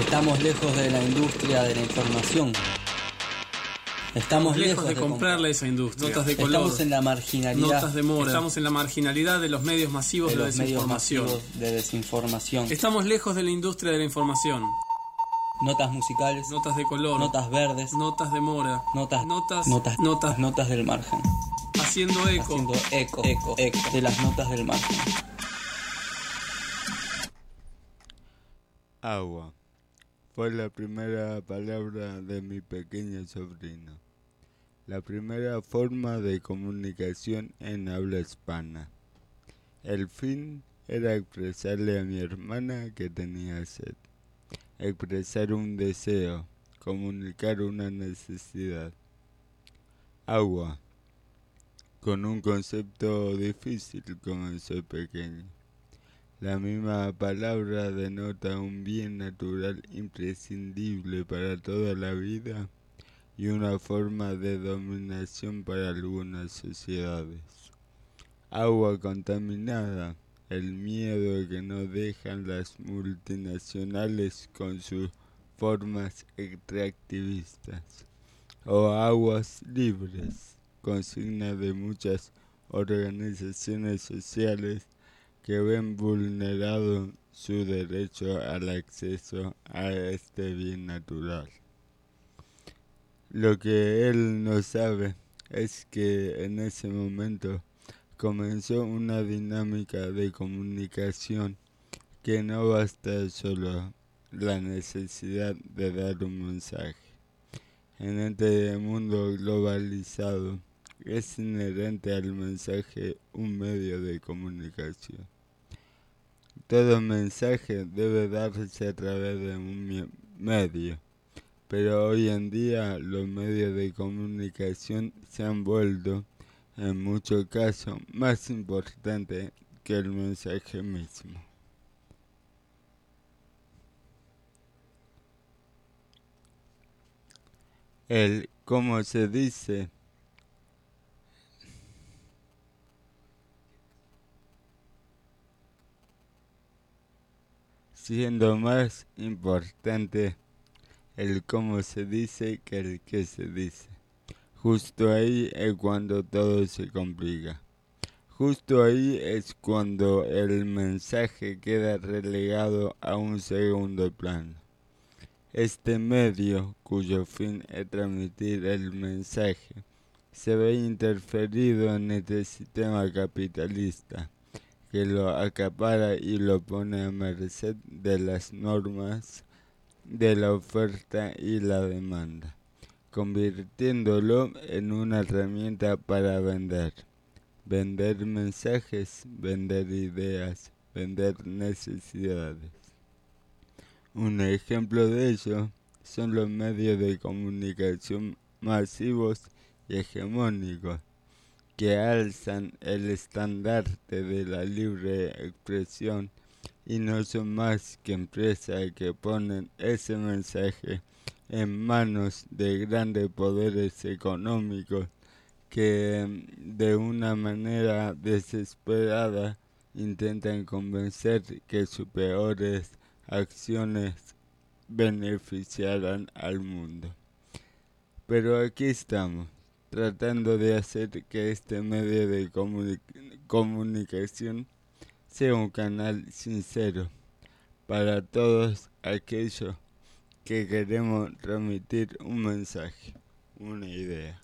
Estamos lejos de la industria de la información. Estamos lejos de comprarle esa industria. Notas de color. Estamos en la marginalidad. Notas de mora. Estamos en la marginalidad de los medios masivos de desinformación. Estamos lejos de la industria de la información. Notas musicales. Notas de color. Notas verdes. Notas de mora. Notas del margen. Haciendo eco de las notas del margen. Agua. Fue la primera palabra de mi pequeño sobrino. La primera forma de comunicación en habla hispana. El fin era expresarle a mi hermana que tenía sed. Expresar un deseo, comunicar una necesidad. Agua. Con un concepto difícil comenzó pequeño. La misma palabra denota un bien natural imprescindible para toda la vida y una forma de dominación para algunas sociedades. Agua contaminada, el miedo que no dejan las multinacionales con sus formas extractivistas. O aguas libres, consigna de muchas organizaciones sociales que ven vulnerado su derecho al acceso a este bien natural. Lo que él no sabe es que en ese momento comenzó una dinámica de comunicación que no basta solo la necesidad de dar un mensaje. En este mundo globalizado es inherente al mensaje un medio de comunicación. Todo mensaje debe darse a través de un medio, pero hoy en día los medios de comunicación se han vuelto, en muchos casos, más importantes que el mensaje mismo. El cómo se dice siendo más importante el cómo se dice que el qué se dice. Justo ahí es cuando todo se complica. Justo ahí es cuando el mensaje queda relegado a un segundo plano. Este medio, cuyo fin es transmitir el mensaje, se ve interferido en este sistema capitalista que lo acapara y lo pone a merced de las normas de la oferta y la demanda, convirtiéndolo en una herramienta para vender mensajes, vender ideas, vender necesidades. Un ejemplo de ello son los medios de comunicación masivos y hegemónicos, que alzan el estandarte de la libre expresión y no son más que empresas que ponen ese mensaje en manos de grandes poderes económicos que de una manera desesperada intentan convencer que sus peores acciones beneficiarán al mundo. Pero aquí estamos, tratando de hacer que este medio de comunicación sea un canal sincero para todos aquellos que queremos transmitir un mensaje, una idea.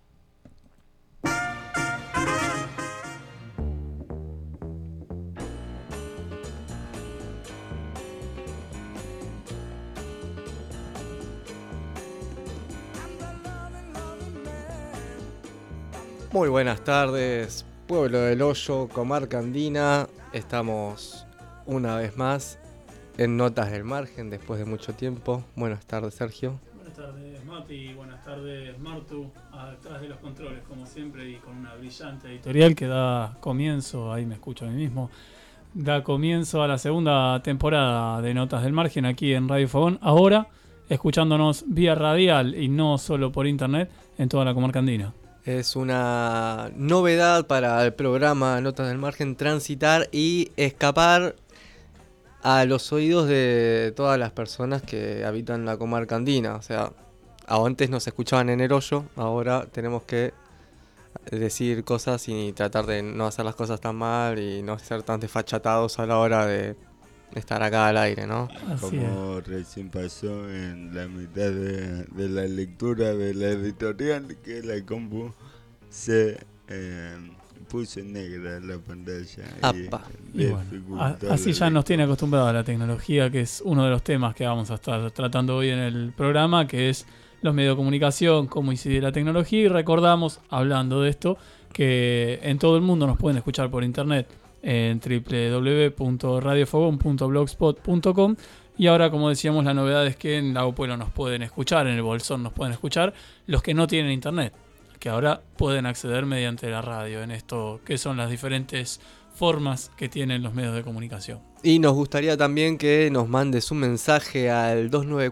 Muy buenas tardes, pueblo del Hoyo, comarca andina. Estamos una vez más en Notas del Margen después de mucho tiempo. Buenas tardes, Sergio. Buenas tardes, Mati. Buenas tardes, Martu. Atrás de los controles, como siempre, y con una brillante editorial que da comienzo, ahí me escucho a mí mismo, da comienzo a la segunda temporada de Notas del Margen aquí en Radio Fogón. Ahora, escuchándonos vía radial y no solo por internet en toda la comarca andina. Es una novedad para el programa Notas del Margen transitar y escapar a los oídos de todas las personas que habitan la comarca andina. O sea, antes nos escuchaban en el hoyo, ahora tenemos que decir cosas y tratar de no hacer las cosas tan mal y no ser tan desfachatados a la hora de estar acá al aire, ¿no? Como recién pasó en la mitad de la lectura de la editorial, que la compu se puso negra la pantalla. Y bueno, así ya nos tiene acostumbrados a la tecnología, que es uno de los temas que vamos a estar tratando hoy en el programa, que es los medios de comunicación, cómo incide la tecnología. Y recordamos, hablando de esto, que en todo el mundo nos pueden escuchar por internet en www.radiofogón.blogspot.com. Y ahora, como decíamos, la novedad es que en Lago Pueblo nos pueden escuchar, en el Bolsón nos pueden escuchar los que no tienen internet, que ahora pueden acceder mediante la radio, en esto que son las diferentes formas que tienen los medios de comunicación. Y nos gustaría también que nos mandes un mensaje al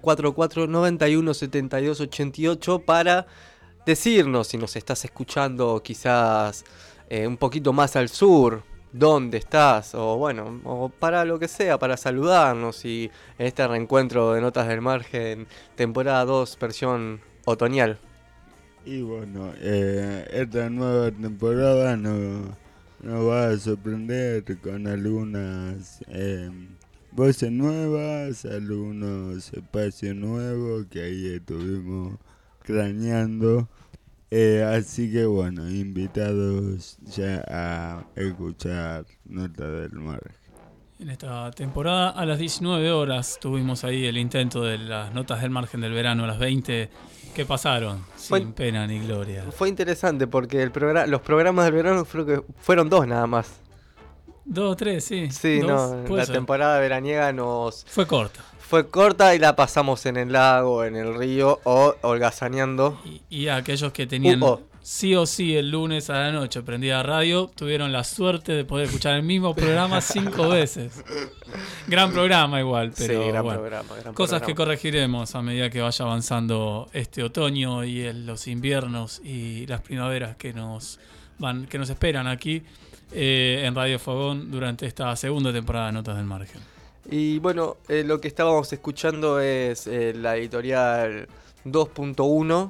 2944-917288 para decirnos si nos estás escuchando quizás un poquito más al sur, dónde estás, o bueno, o para lo que sea, para saludarnos y en este reencuentro de Notas del Margen, temporada 2, versión otoñal. Y bueno, esta nueva temporada nos va a sorprender con algunas voces nuevas, algunos espacios nuevos que ahí estuvimos craneando. Así que bueno, invitados ya a escuchar Notas del Margen. En esta temporada a las 19 horas tuvimos ahí el intento de las Notas del Margen del verano a las 20 que pasaron sin pena ni gloria. Fue interesante porque los programas del verano creo que fueron 2 nada más. 2 o 3, sí. Sí, no, la temporada veraniega fue corta. Fue corta y la pasamos en el lago, en el río o holgazaneando. Y aquellos que tenían sí o sí el lunes a la noche prendida radio, tuvieron la suerte de poder escuchar el mismo programa 5 veces. Gran programa igual, pero sí, gran bueno, programa, cosas que corregiremos a medida que vaya avanzando este otoño y los inviernos y las primaveras que nos esperan aquí en Radio Fogón durante esta segunda temporada de Notas del Margen. Y bueno, lo que estábamos escuchando es la editorial 2.1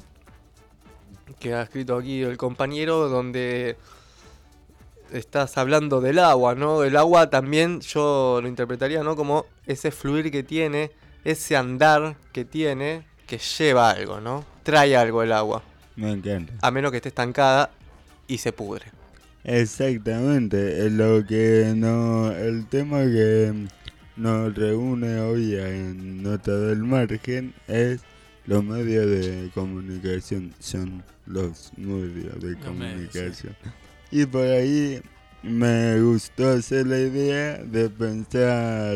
que ha escrito aquí el compañero, donde estás hablando del agua, ¿no? El agua también yo lo interpretaría, ¿no? Como ese fluir que tiene, ese andar que tiene, que lleva algo, ¿no? Trae algo el agua. Me encanta. A menos que esté estancada y se pudre. Exactamente, el tema que nos reúne hoy en Nota del Margen es los medios de comunicación, son los medios de comunicación. Sí. Y por ahí me gustó hacer la idea de pensar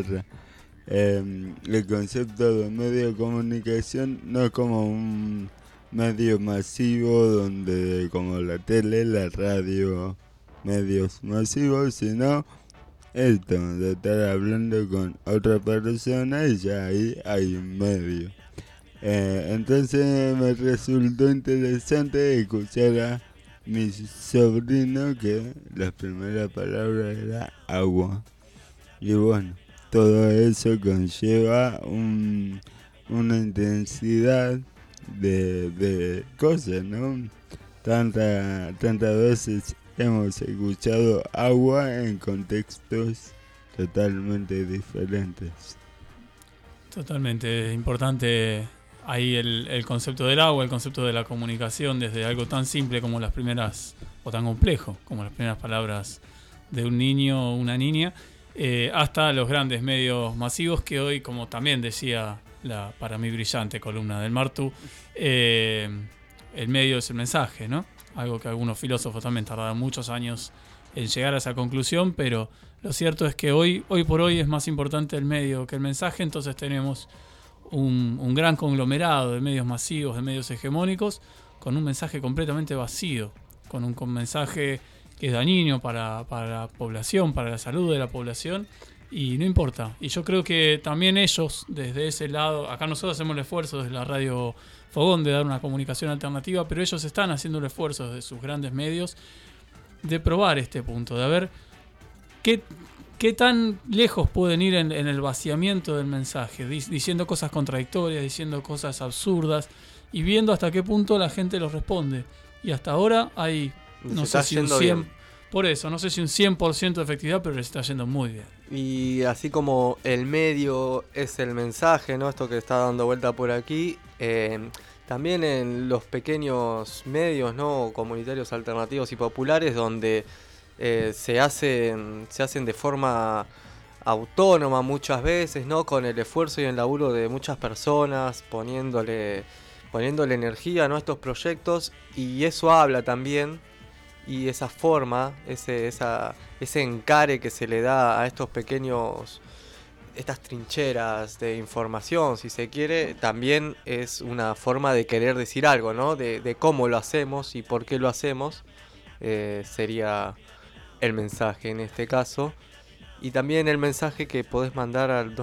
el concepto de medio de comunicación no como un medio masivo donde como la tele, la radio, medios masivos, sino esto, de estar hablando con otra persona y ya ahí hay un medio. Entonces me resultó interesante escuchar a mi sobrino que la primera palabra era agua. Y bueno, todo eso conlleva una intensidad de cosas, ¿no? Tantas veces hemos escuchado agua en contextos totalmente diferentes. Totalmente importante ahí el concepto del agua, el concepto de la comunicación, desde algo tan simple como las primeras, o tan complejo como las primeras palabras de un niño o una niña, hasta los grandes medios masivos que hoy, como también decía la para mí brillante columna del Martu, el medio es el mensaje, ¿no? Algo que algunos filósofos también tardaron muchos años en llegar a esa conclusión, pero lo cierto es que hoy por hoy es más importante el medio que el mensaje. Entonces tenemos un gran conglomerado de medios masivos, de medios hegemónicos, con un mensaje completamente vacío, con un mensaje que es dañino para la población, para la salud de la población, y no importa. Y yo creo que también ellos, desde ese lado, acá nosotros hacemos el esfuerzo desde la Radio Fogón de dar una comunicación alternativa, pero ellos están haciendo el esfuerzo desde sus grandes medios de probar este punto, de ver ¿qué tan lejos pueden ir en el vaciamiento del mensaje? Diciendo cosas contradictorias, diciendo cosas absurdas y viendo hasta qué punto la gente los responde. Y hasta ahora hay, no sé si un 100%, por eso, no sé si un 100% de efectividad, pero les está yendo muy bien. Y así como el medio es el mensaje, ¿no? Esto que está dando vuelta por aquí, también en los pequeños medios, ¿no? Comunitarios alternativos y populares, donde se hacen de forma autónoma muchas veces, ¿no? Con el esfuerzo y el laburo de muchas personas, poniéndole energía, ¿no? A estos proyectos, y eso habla también, y esa forma, ese encare que se le da a estos pequeños, estas trincheras de información, si se quiere, también es una forma de querer decir algo, ¿no? De cómo lo hacemos y por qué lo hacemos, sería el mensaje en este caso. Y también el mensaje que podés mandar al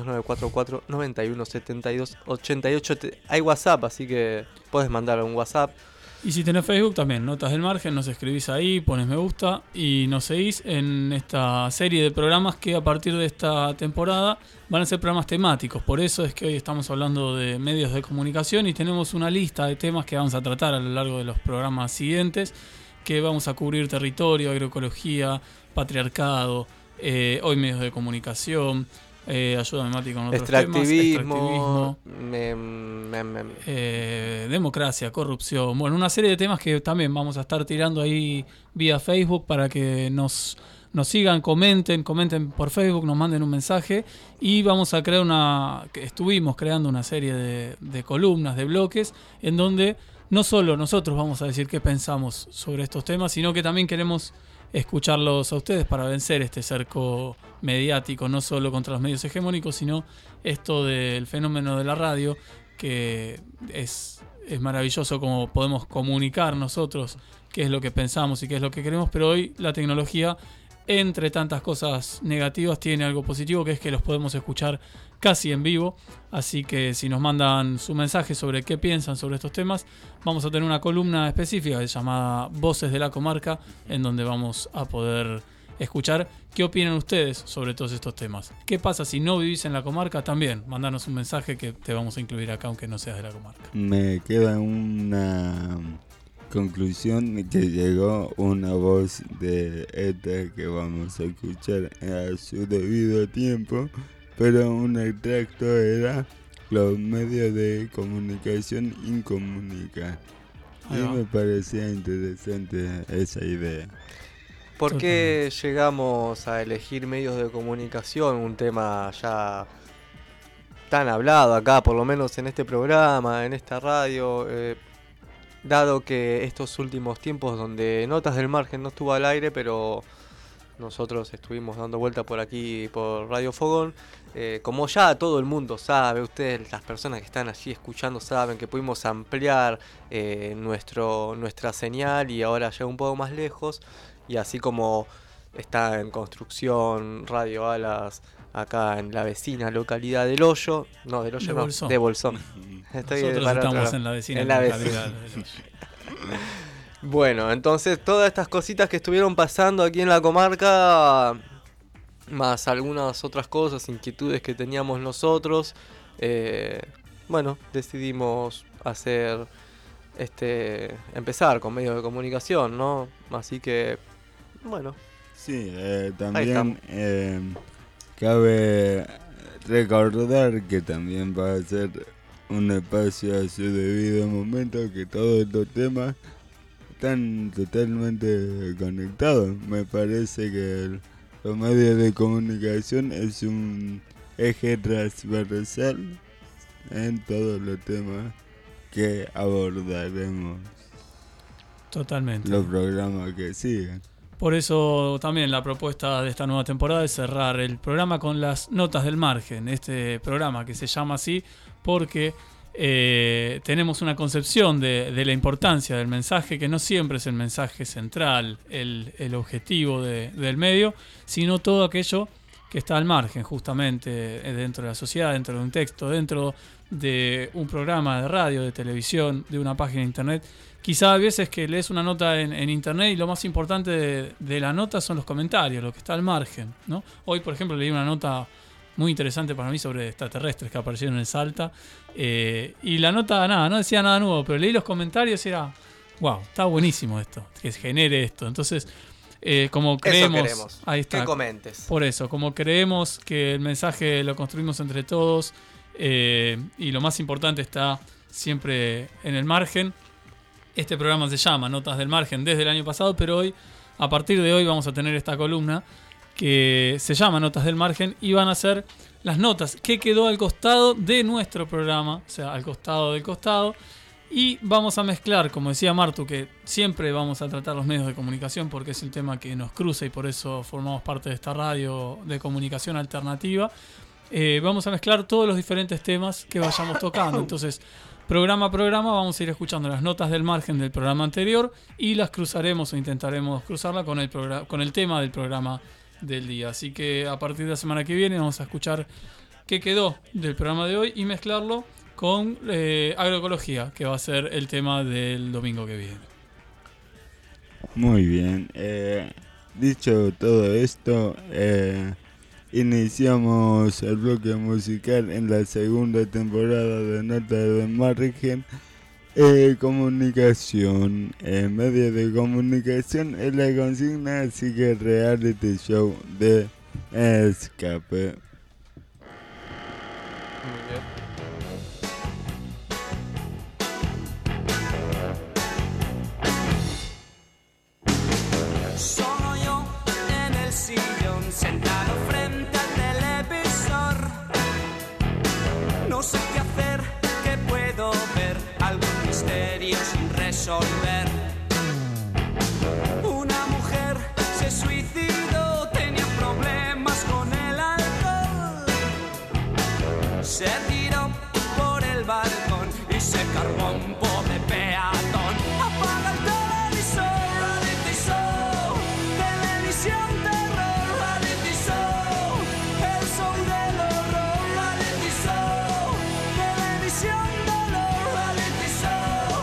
2944-9172-88. Hay WhatsApp, así que podés mandar un WhatsApp. Y si tenés Facebook también, Notas del Margen, nos escribís ahí, pones me gusta y nos seguís en esta serie de programas que a partir de esta temporada van a ser programas temáticos. Por eso es que hoy estamos hablando de medios de comunicación y tenemos una lista de temas que vamos a tratar a lo largo de los programas siguientes, que vamos a cubrir territorio, agroecología, patriarcado, hoy medios de comunicación, ayúdame Mati con otros temas, extractivismo, democracia, corrupción, bueno, una serie de temas que también vamos a estar tirando ahí vía Facebook para que nos sigan, comenten por Facebook, nos manden un mensaje y vamos a crear estuvimos creando una serie de columnas, de bloques, en donde no solo nosotros vamos a decir qué pensamos sobre estos temas, sino que también queremos escucharlos a ustedes para vencer este cerco mediático, no solo contra los medios hegemónicos, sino esto del fenómeno de la radio, que es maravilloso como podemos comunicar nosotros qué es lo que pensamos y qué es lo que queremos, pero hoy la tecnología, entre tantas cosas negativas, tiene algo positivo, que es que los podemos escuchar casi en vivo. Así que si nos mandan su mensaje sobre qué piensan sobre estos temas, vamos a tener una columna específica llamada Voces de la Comarca, en donde vamos a poder escuchar qué opinan ustedes sobre todos estos temas. ¿Qué pasa si no vivís en la comarca? También mandanos un mensaje que te vamos a incluir acá, aunque no seas de la comarca. Me queda una conclusión que llegó una voz de esta que vamos a escuchar a su debido tiempo, pero un extracto era: los medios de comunicación incomunican. Y me parecía interesante esa idea. ¿Por qué llegamos a elegir medios de comunicación? Un tema ya tan hablado acá, por lo menos en este programa, en esta radio, dado que estos últimos tiempos donde Notas del Margen no estuvo al aire, pero nosotros estuvimos dando vuelta por aquí por Radio Fogón, como ya todo el mundo sabe, ustedes, las personas que están allí escuchando, saben que pudimos ampliar nuestra señal y ahora llega un poco más lejos. Y así como está en construcción Radio Alas acá en la vecina localidad del Hoyo, no, del Hoyo no, Bolsón. de Bolsón. Nosotros estamos en la vecina localidad del Hoyo. Bueno, entonces todas estas cositas que estuvieron pasando aquí en la comarca, más algunas otras cosas, inquietudes que teníamos nosotros, bueno, decidimos empezar con medios de comunicación, ¿no? Así que, bueno. Sí, también cabe recordar que también va a ser un espacio a su debido momento, que todos estos temas están totalmente conectados. Me parece que los medios de comunicación es un eje transversal en todos los temas que abordaremos. Totalmente. Los programas que siguen. Por eso también la propuesta de esta nueva temporada es cerrar el programa con las Notas del Margen. Este programa que se llama así porque tenemos una concepción de la importancia del mensaje, que no siempre es el mensaje central, el objetivo del medio, sino todo aquello que está al margen justamente dentro de la sociedad, dentro de un texto, dentro de un programa de radio, de televisión, de una página de internet. Quizá a veces que lees una nota en internet y lo más importante de la nota son los comentarios, lo que está al margen, ¿no? Hoy, por ejemplo, leí una nota muy interesante para mí sobre extraterrestres que aparecieron en Salta, y la nota no decía nada nuevo, pero leí los comentarios y era, wow, está buenísimo esto, que se genere esto. Entonces, como creemos, ahí está, que comentes. Por eso, como creemos que el mensaje lo construimos entre todos, y lo más importante está siempre en el margen. Este programa se llama Notas del Margen desde el año pasado, pero hoy, a partir de hoy, vamos a tener esta columna que se llama Notas del Margen y van a ser las notas que quedó al costado de nuestro programa, o sea, al costado del costado, y vamos a mezclar, como decía Martu, que siempre vamos a tratar los medios de comunicación porque es el tema que nos cruza y por eso formamos parte de esta radio de comunicación alternativa. Vamos a mezclar todos los diferentes temas que vayamos tocando, entonces programa a programa vamos a ir escuchando las notas del margen del programa anterior y las cruzaremos o intentaremos cruzarla con el tema del programa del día. Así que a partir de la semana que viene vamos a escuchar qué quedó del programa de hoy y mezclarlo con agroecología, que va a ser el tema del domingo que viene. Muy bien. Dicho todo esto, iniciamos el bloque musical en la segunda temporada de Notas del Margen. Comunicación, medio de comunicación es la consigna, así que reality show de escape. Muy bien. Solo yo en el sillón, sentado frente al televisor. No sé qué hacer, qué puedo ver, algún misterio sin resolver. Una mujer se suicidó, tenía problemas con el alcohol. Se tiró por el balcón y se cargó a un pobre peatón. Apaga el televisor, reality show. Televisión, terror, reality show. El show del horror, reality show. Televisión, dolor, reality show.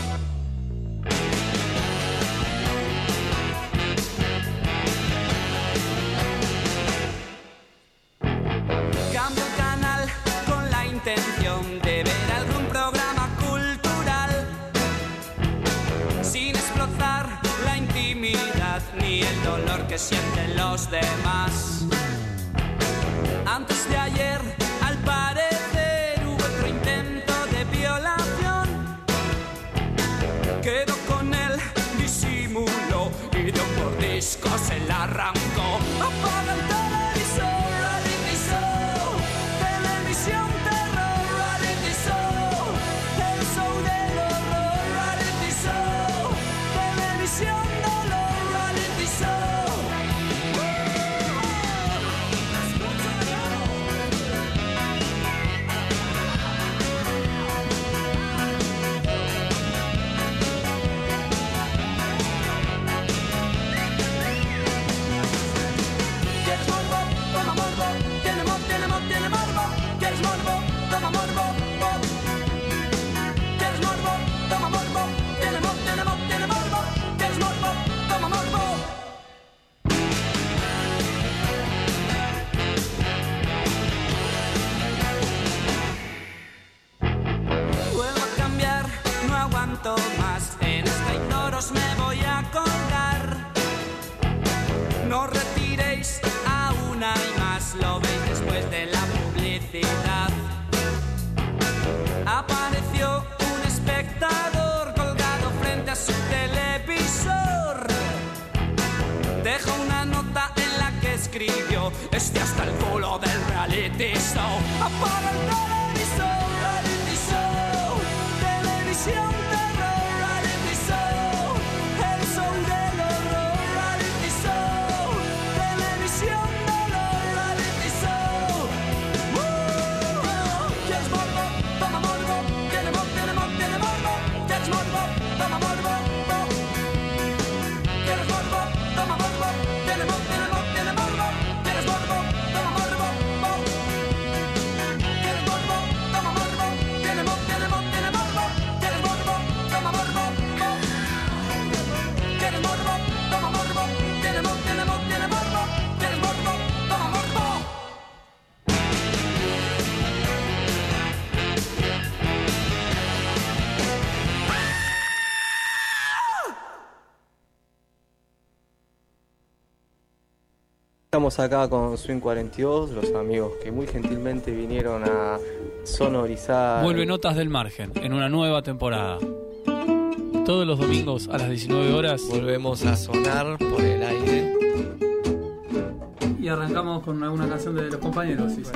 Cambio el canal con la intención de ver algún programa cultural, sin explotar la intimidad ni el dolor que sienten los demás. Antes de ayer, al parecer, hubo otro intento de violación. Quedó con el disimulo y de un mordisco se la arrancó. Apaga el televisor, reality show. Televisión, terror, reality show. El show del horror, reality show. Televisión, dolor, reality show. ¿Quieres morbo? Toma morbo. Tiene morbo. ¿Quieres morbo? Toma morbo. ¿Quieres morbo? Toma morbo. Tiene morbo. ¿Quieres morbo? Toma morbo. Vuelvo a cambiar, no aguanto más. En esta Indoros me voy a colgar. No retiréis, aún hay más. Lo veis después de la publicidad. Apareció un espectador colgado frente a su televisor. Dejó una nota en la que escribió: "Este hasta el culo del reality show". Apaga el televisor, reality show. Televisión, terror, reality show. El show del horror, reality show. Televisión, dolor, reality show. ¿Quieres morbo? Toma morbo. Tiene morbo. ¿Quieres morbo? Toma morbo. ¿Quieres morbo? Toma morbo. Tiene morbo. ¿Quieres morbo? Toma Estamos acá con Swing 42, los amigos que muy gentilmente vinieron a sonorizar. Vuelve Notas del Margen en una nueva temporada. Todos los domingos a las 19 horas. Volvemos a sonar por el aire. Y arrancamos con alguna canción de los compañeros. Sí.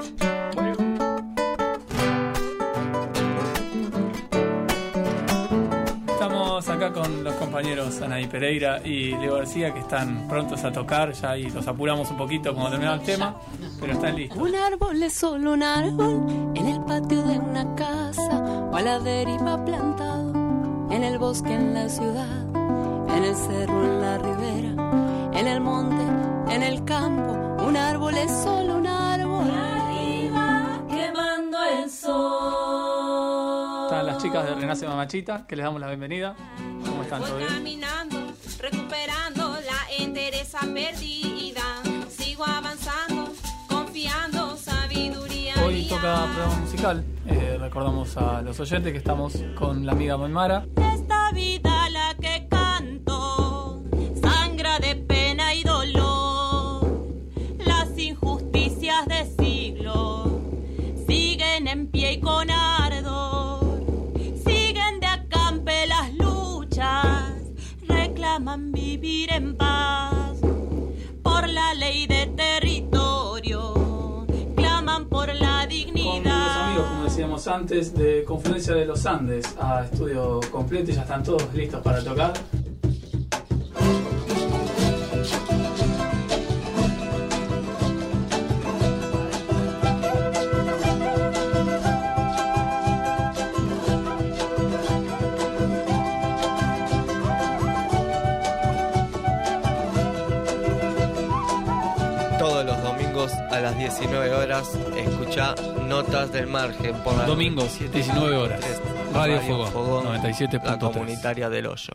Estamos acá con los compañeros Anaí Pereira y Leo García, que están prontos a tocar ya, y los apuramos un poquito cuando termina el tema, pero están listos. Un árbol es solo un árbol en el patio de una casa, o a la deriva plantado en el bosque, en la ciudad, en el cerro, en la ribera, en el monte, en el campo. Un árbol es solo un árbol. Arriba quemando el sol. Están las chicas de Renace Mamachita, que les damos la bienvenida. ¿Cómo están? ¿Todo bien? Caminando, recuperando la entereza perdida. Sigo avanzando, confiando, sabiduría. Hoy toca programa musical. Recordamos a los oyentes que estamos con la amiga Maymara. Esta vida la que canto sangra de pena y dolor. Las injusticias de siglos siguen en pie y con ardor. Siguen de acampe las luchas, reclaman vivir en paz. Por la ley de territorio, claman por la dignidad. Con los amigos, como decíamos antes, de Confluencia de los Andes a estudio completo, y ya están todos listos para tocar. Todos los domingos a las 19 horas escucha Notas del Margen por la Domingos, 19 horas. Radio Fogón, la 97.3. comunitaria del Hoyo.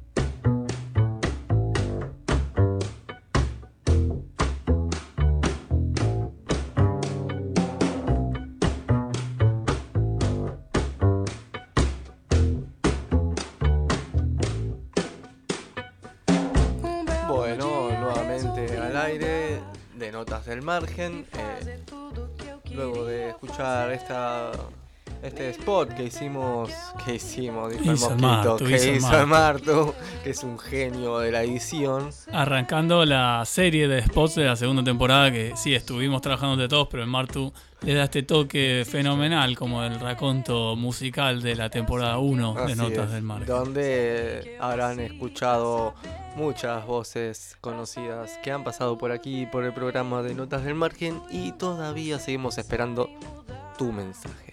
Bueno, nuevamente al aire de Notas del Margen. Luego de escuchar este spot que hicimos, dijo el Mosquito, que hizo el Martu, que es un genio de la edición. Arrancando la serie de spots de la segunda temporada, que sí, estuvimos trabajando de todos, pero el Martu le da este toque fenomenal, como el raconto musical de la temporada 1 de Notas del Margen. Donde habrán escuchado muchas voces conocidas que han pasado por aquí, por el programa de Notas del Margen, y todavía seguimos esperando tu mensaje.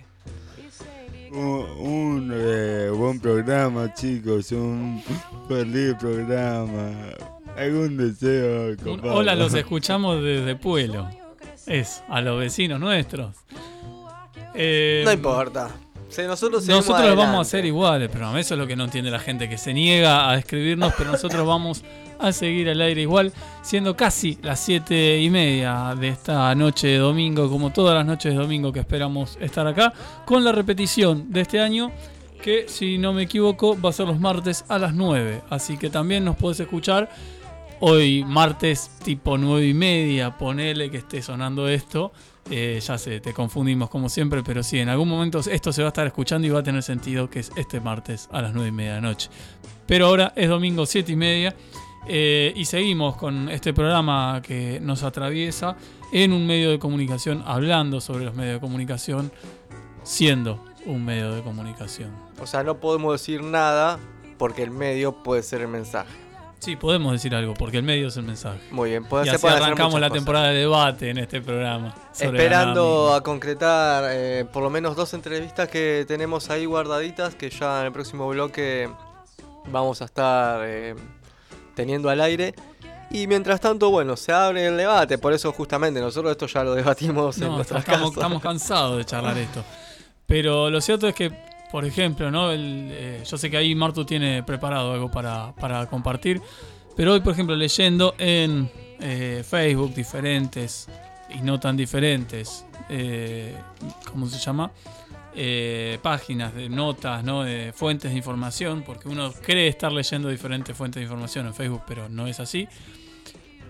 Un buen programa, chicos, un feliz programa. ¿Algún deseo? Hola, los escuchamos desde Pueblo. Es a los vecinos nuestros. No importa. Nosotros vamos a ser iguales, pero eso es lo que no entiende la gente, que se niega a escribirnos, pero nosotros vamos a seguir al aire igual, siendo casi las 7:30 de esta noche de domingo, como todas las noches de domingo que esperamos estar acá, con la repetición de este año, que si no me equivoco va a ser los martes a las 9, así que también nos podés escuchar hoy martes tipo 9:30, ponele que esté sonando esto. Ya sé, te confundimos como siempre, pero sí, en algún momento esto se va a estar escuchando y va a tener sentido que es este martes a las 9:30 de la noche. Pero ahora es domingo 7:30 y seguimos con este programa que nos atraviesa en un medio de comunicación, hablando sobre los medios de comunicación, siendo un medio de comunicación. O sea, no podemos decir nada porque el medio puede ser el mensaje. Sí, podemos decir algo, porque el medio es el mensaje. Muy bien, y así arrancamos la temporada de debate en este programa. Esperando a concretar por lo menos 2 entrevistas que tenemos ahí guardaditas, que ya en el próximo bloque vamos a estar teniendo al aire. Y mientras tanto, bueno, se abre el debate, por eso justamente nosotros esto ya lo debatimos en nuestras casas. Estamos cansados de charlar esto. Pero lo cierto es que, por ejemplo, ¿no? Yo sé que ahí Martu tiene preparado algo para compartir, pero hoy, por ejemplo, leyendo en Facebook diferentes y no tan diferentes, ¿cómo se llama? Páginas de notas, ¿no? De fuentes de información, porque uno cree estar leyendo diferentes fuentes de información en Facebook, pero no es así.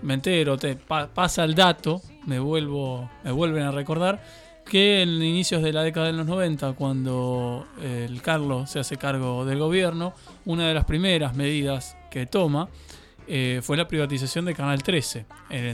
me entero, pasa el dato, me vuelven a recordar que en inicios de la década de los 90, cuando el Carlos se hace cargo del gobierno, una de las primeras medidas que toma fue la privatización de Canal 13, que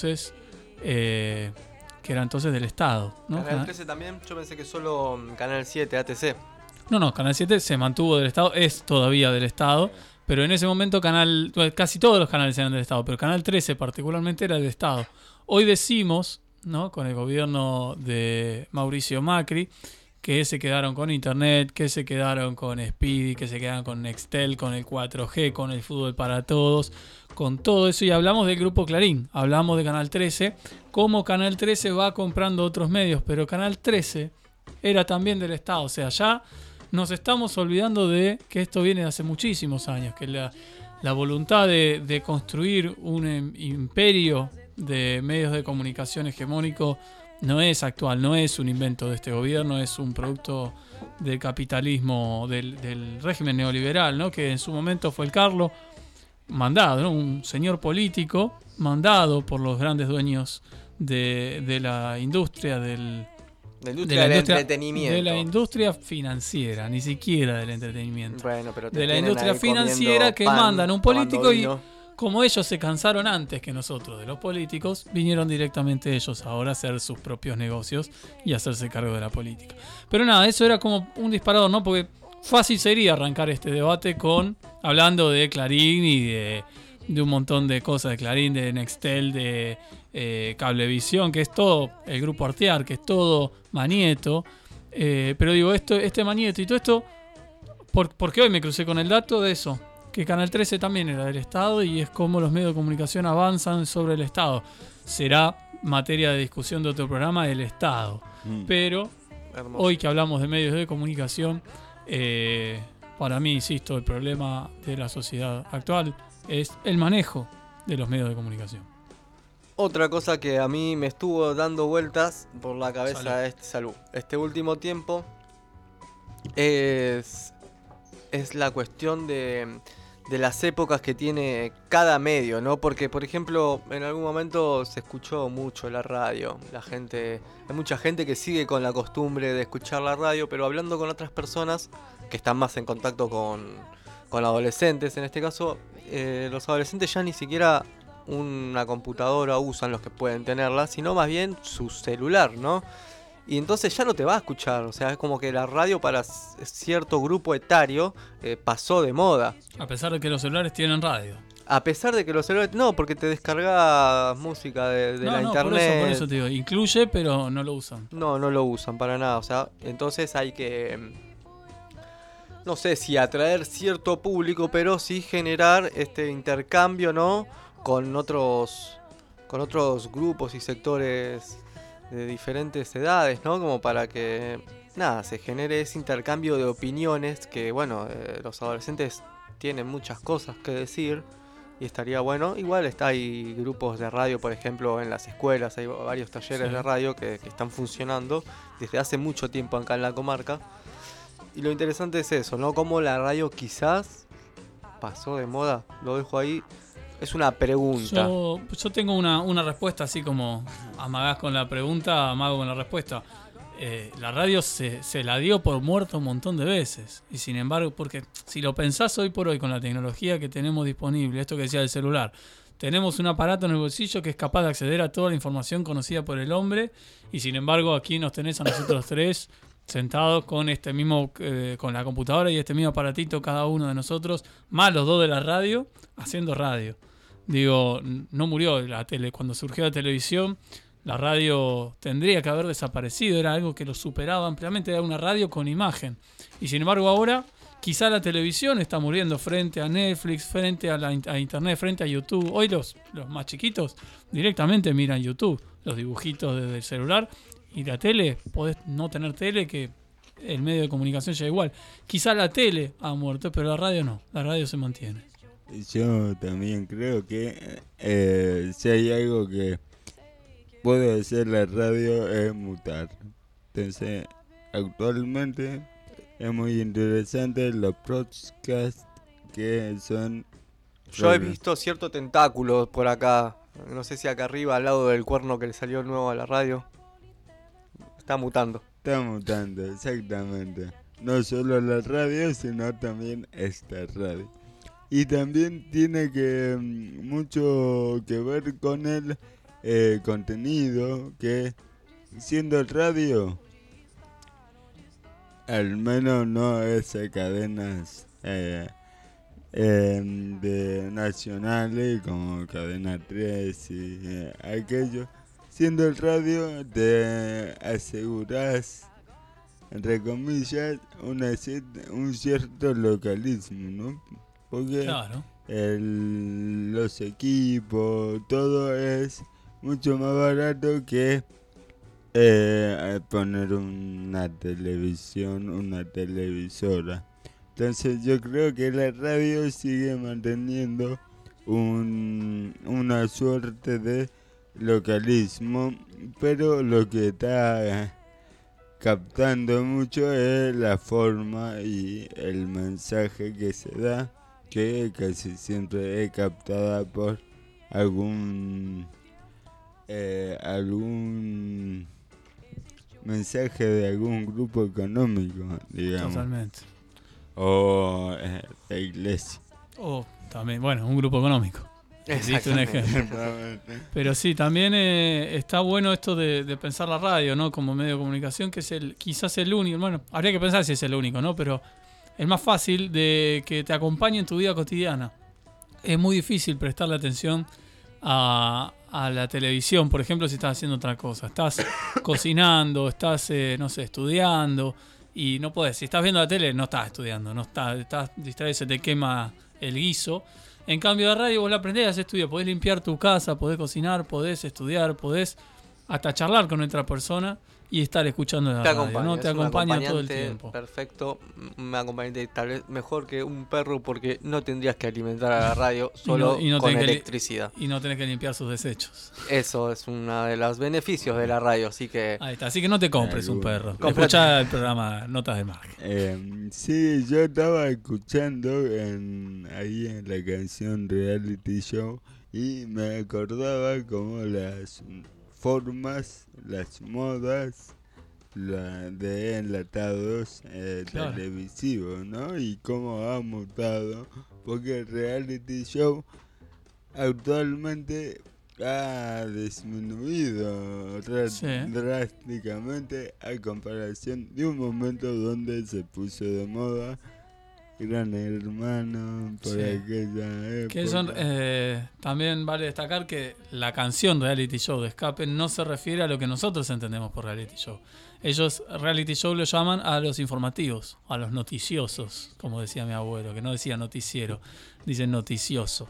era entonces del Estado, ¿no? Canal 13 también, yo pensé que solo Canal 7, ATC. No, Canal 7 se mantuvo del Estado, es todavía del Estado, pero en ese momento casi todos los canales eran del Estado, pero Canal 13 particularmente era del Estado. Hoy decimos, ¿no?, con el gobierno de Mauricio Macri, que se quedaron con Internet, que se quedaron con Speedy, que se quedaron con Nextel, con el 4G, con el fútbol para todos, con todo eso, y hablamos del Grupo Clarín, hablamos de Canal 13, cómo Canal 13 va comprando otros medios, pero Canal 13 era también del Estado, o sea, ya nos estamos olvidando de que esto viene de hace muchísimos años, que la voluntad de construir un imperio de medios de comunicación hegemónico no es actual, no es un invento de este gobierno, es un producto del capitalismo, del régimen neoliberal, ¿no?, que en su momento fue el Carlos, mandado, ¿no?, un señor político mandado por los grandes dueños de la industria del entretenimiento. De la industria financiera, ni siquiera del entretenimiento. Bueno, pero de la industria financiera que mandan un político y como ellos se cansaron antes que nosotros de los políticos, vinieron directamente ellos ahora a hacer sus propios negocios y hacerse cargo de la política. Pero nada, eso era como un disparador, ¿no? Porque fácil sería arrancar este debate hablando de Clarín y de un montón de cosas, de Clarín, de Nextel, de Cablevisión, que es todo el grupo Artear, que es todo Manieto. Pero digo, este Manieto y todo esto, porque hoy me crucé con el dato de eso, que Canal 13 también era del Estado y es como los medios de comunicación avanzan sobre el Estado. Será materia de discusión de otro programa del Estado. Pero hermoso. Hoy que hablamos de medios de comunicación, para mí, insisto, el problema de la sociedad actual es el manejo de los medios de comunicación. Otra cosa que a mí me estuvo dando vueltas por la cabeza este último tiempo es la cuestión de las épocas que tiene cada medio, ¿no? Porque, por ejemplo, en algún momento se escuchó mucho la radio. Hay mucha gente que sigue con la costumbre de escuchar la radio, pero hablando con otras personas que están más en contacto con adolescentes, en este caso, los adolescentes ya ni siquiera una computadora usan, los que pueden tenerla, sino más bien su celular, ¿no? Y entonces ya no te va a escuchar, o sea, es como que la radio para cierto grupo etario pasó de moda. A pesar de que los celulares tienen radio. A pesar de que los celulares... No, porque te descargas música de la internet. Por eso te digo, incluye, pero no lo usan. No lo usan para nada, o sea, entonces hay que... No sé si atraer cierto público, pero sí generar este intercambio, ¿no?, con otros grupos y sectores de diferentes edades, ¿no? Como para que, se genere ese intercambio de opiniones que, bueno, los adolescentes tienen muchas cosas que decir y estaría bueno. Igual hay grupos de radio, por ejemplo, en las escuelas, hay varios talleres de radio que están funcionando desde hace mucho tiempo acá en la comarca. Y lo interesante es eso, ¿no? Como la radio quizás pasó de moda, lo dejo ahí. Es una pregunta. Yo tengo una respuesta, así como amagás con la pregunta, amago con la respuesta. La radio se la dio por muerta un montón de veces. Y sin embargo, porque si lo pensás hoy por hoy con la tecnología que tenemos disponible, esto que decía del celular, tenemos un aparato en el bolsillo que es capaz de acceder a toda la información conocida por el hombre, y sin embargo aquí nos tenés a nosotros tres sentados con con la computadora y este mismo aparatito cada uno de nosotros, más los dos de la radio, haciendo radio. Digo, no murió la tele. Cuando surgió la televisión, la radio tendría que haber desaparecido. Era algo que lo superaba ampliamente. Era una radio con imagen. Y sin embargo ahora, quizá la televisión está muriendo frente a Netflix, frente a Internet, frente a YouTube. Hoy los más chiquitos directamente miran YouTube, los dibujitos desde el celular. Y la tele, podés no tener tele, que el medio de comunicación llega igual. Quizá la tele ha muerto, pero la radio no. La radio se mantiene. Yo también creo que si hay algo que puede hacer la radio es mutar. Entonces, actualmente es muy interesante los podcasts que son... Yo he visto cierto tentáculo por acá No sé si acá arriba, al lado del cuerno que le salió nuevo a la radio. Está mutando. Está mutando, exactamente. No solo la radio, sino también esta radio. Y también tiene que mucho que ver con el contenido, que siendo radio, al menos no es cadenas de nacionales como Cadena 3 y aquello. Siendo el radio te aseguras, entre comillas, un cierto localismo, ¿no? Porque Claro. los equipos, todo es mucho más barato que poner una televisión, una televisora. Entonces yo creo que la radio sigue manteniendo una suerte de localismo, pero lo que está captando mucho es la forma y el mensaje que se da, que casi siempre es captada por algún mensaje de algún grupo económico, digamos, Totalmente. o la iglesia. O también, bueno, un grupo económico. Existe un ejemplo. Pero sí, también está bueno esto de pensar la radio, ¿no? Como medio de comunicación, que es quizás el único, bueno, habría que pensar si es el único, ¿no? Pero el más fácil de que te acompañe en tu vida cotidiana. Es muy difícil prestarle atención a la televisión, por ejemplo, si estás haciendo otra cosa. Estás cocinando, estás, no sé, estudiando, y no podés. Si estás viendo la tele, no estás estudiando, estás distraído, se te quema el guiso. En cambio, la radio vos la aprendés, haces estudio, podés limpiar tu casa, podés cocinar, podés estudiar, podés hasta charlar con otra persona y estar escuchando la radio, ¿no? Te acompaña todo el tiempo. Perfecto, un acompañante tal vez mejor que un perro, porque no tendrías que alimentar a la radio solo con electricidad. Y no tenés que limpiar sus desechos. Eso es uno de los beneficios de la radio, así que... Ahí está, así que no te compres un perro. Escuchá el programa Notas de Margen. Sí, yo estaba escuchando ahí en la canción Reality Show y me acordaba como las formas, las modas de enlatados Claro. televisivos, ¿no? Y cómo ha mutado, porque el reality show actualmente ha disminuido drásticamente a comparación de un momento donde se puso de moda Gran Hermano por aquella época. Que son, también vale destacar que la canción Reality Show de Escape no se refiere a lo que nosotros entendemos por reality show. Ellos reality show lo llaman a los informativos, a los noticiosos, como decía mi abuelo, que no decía noticiero, dicen noticioso.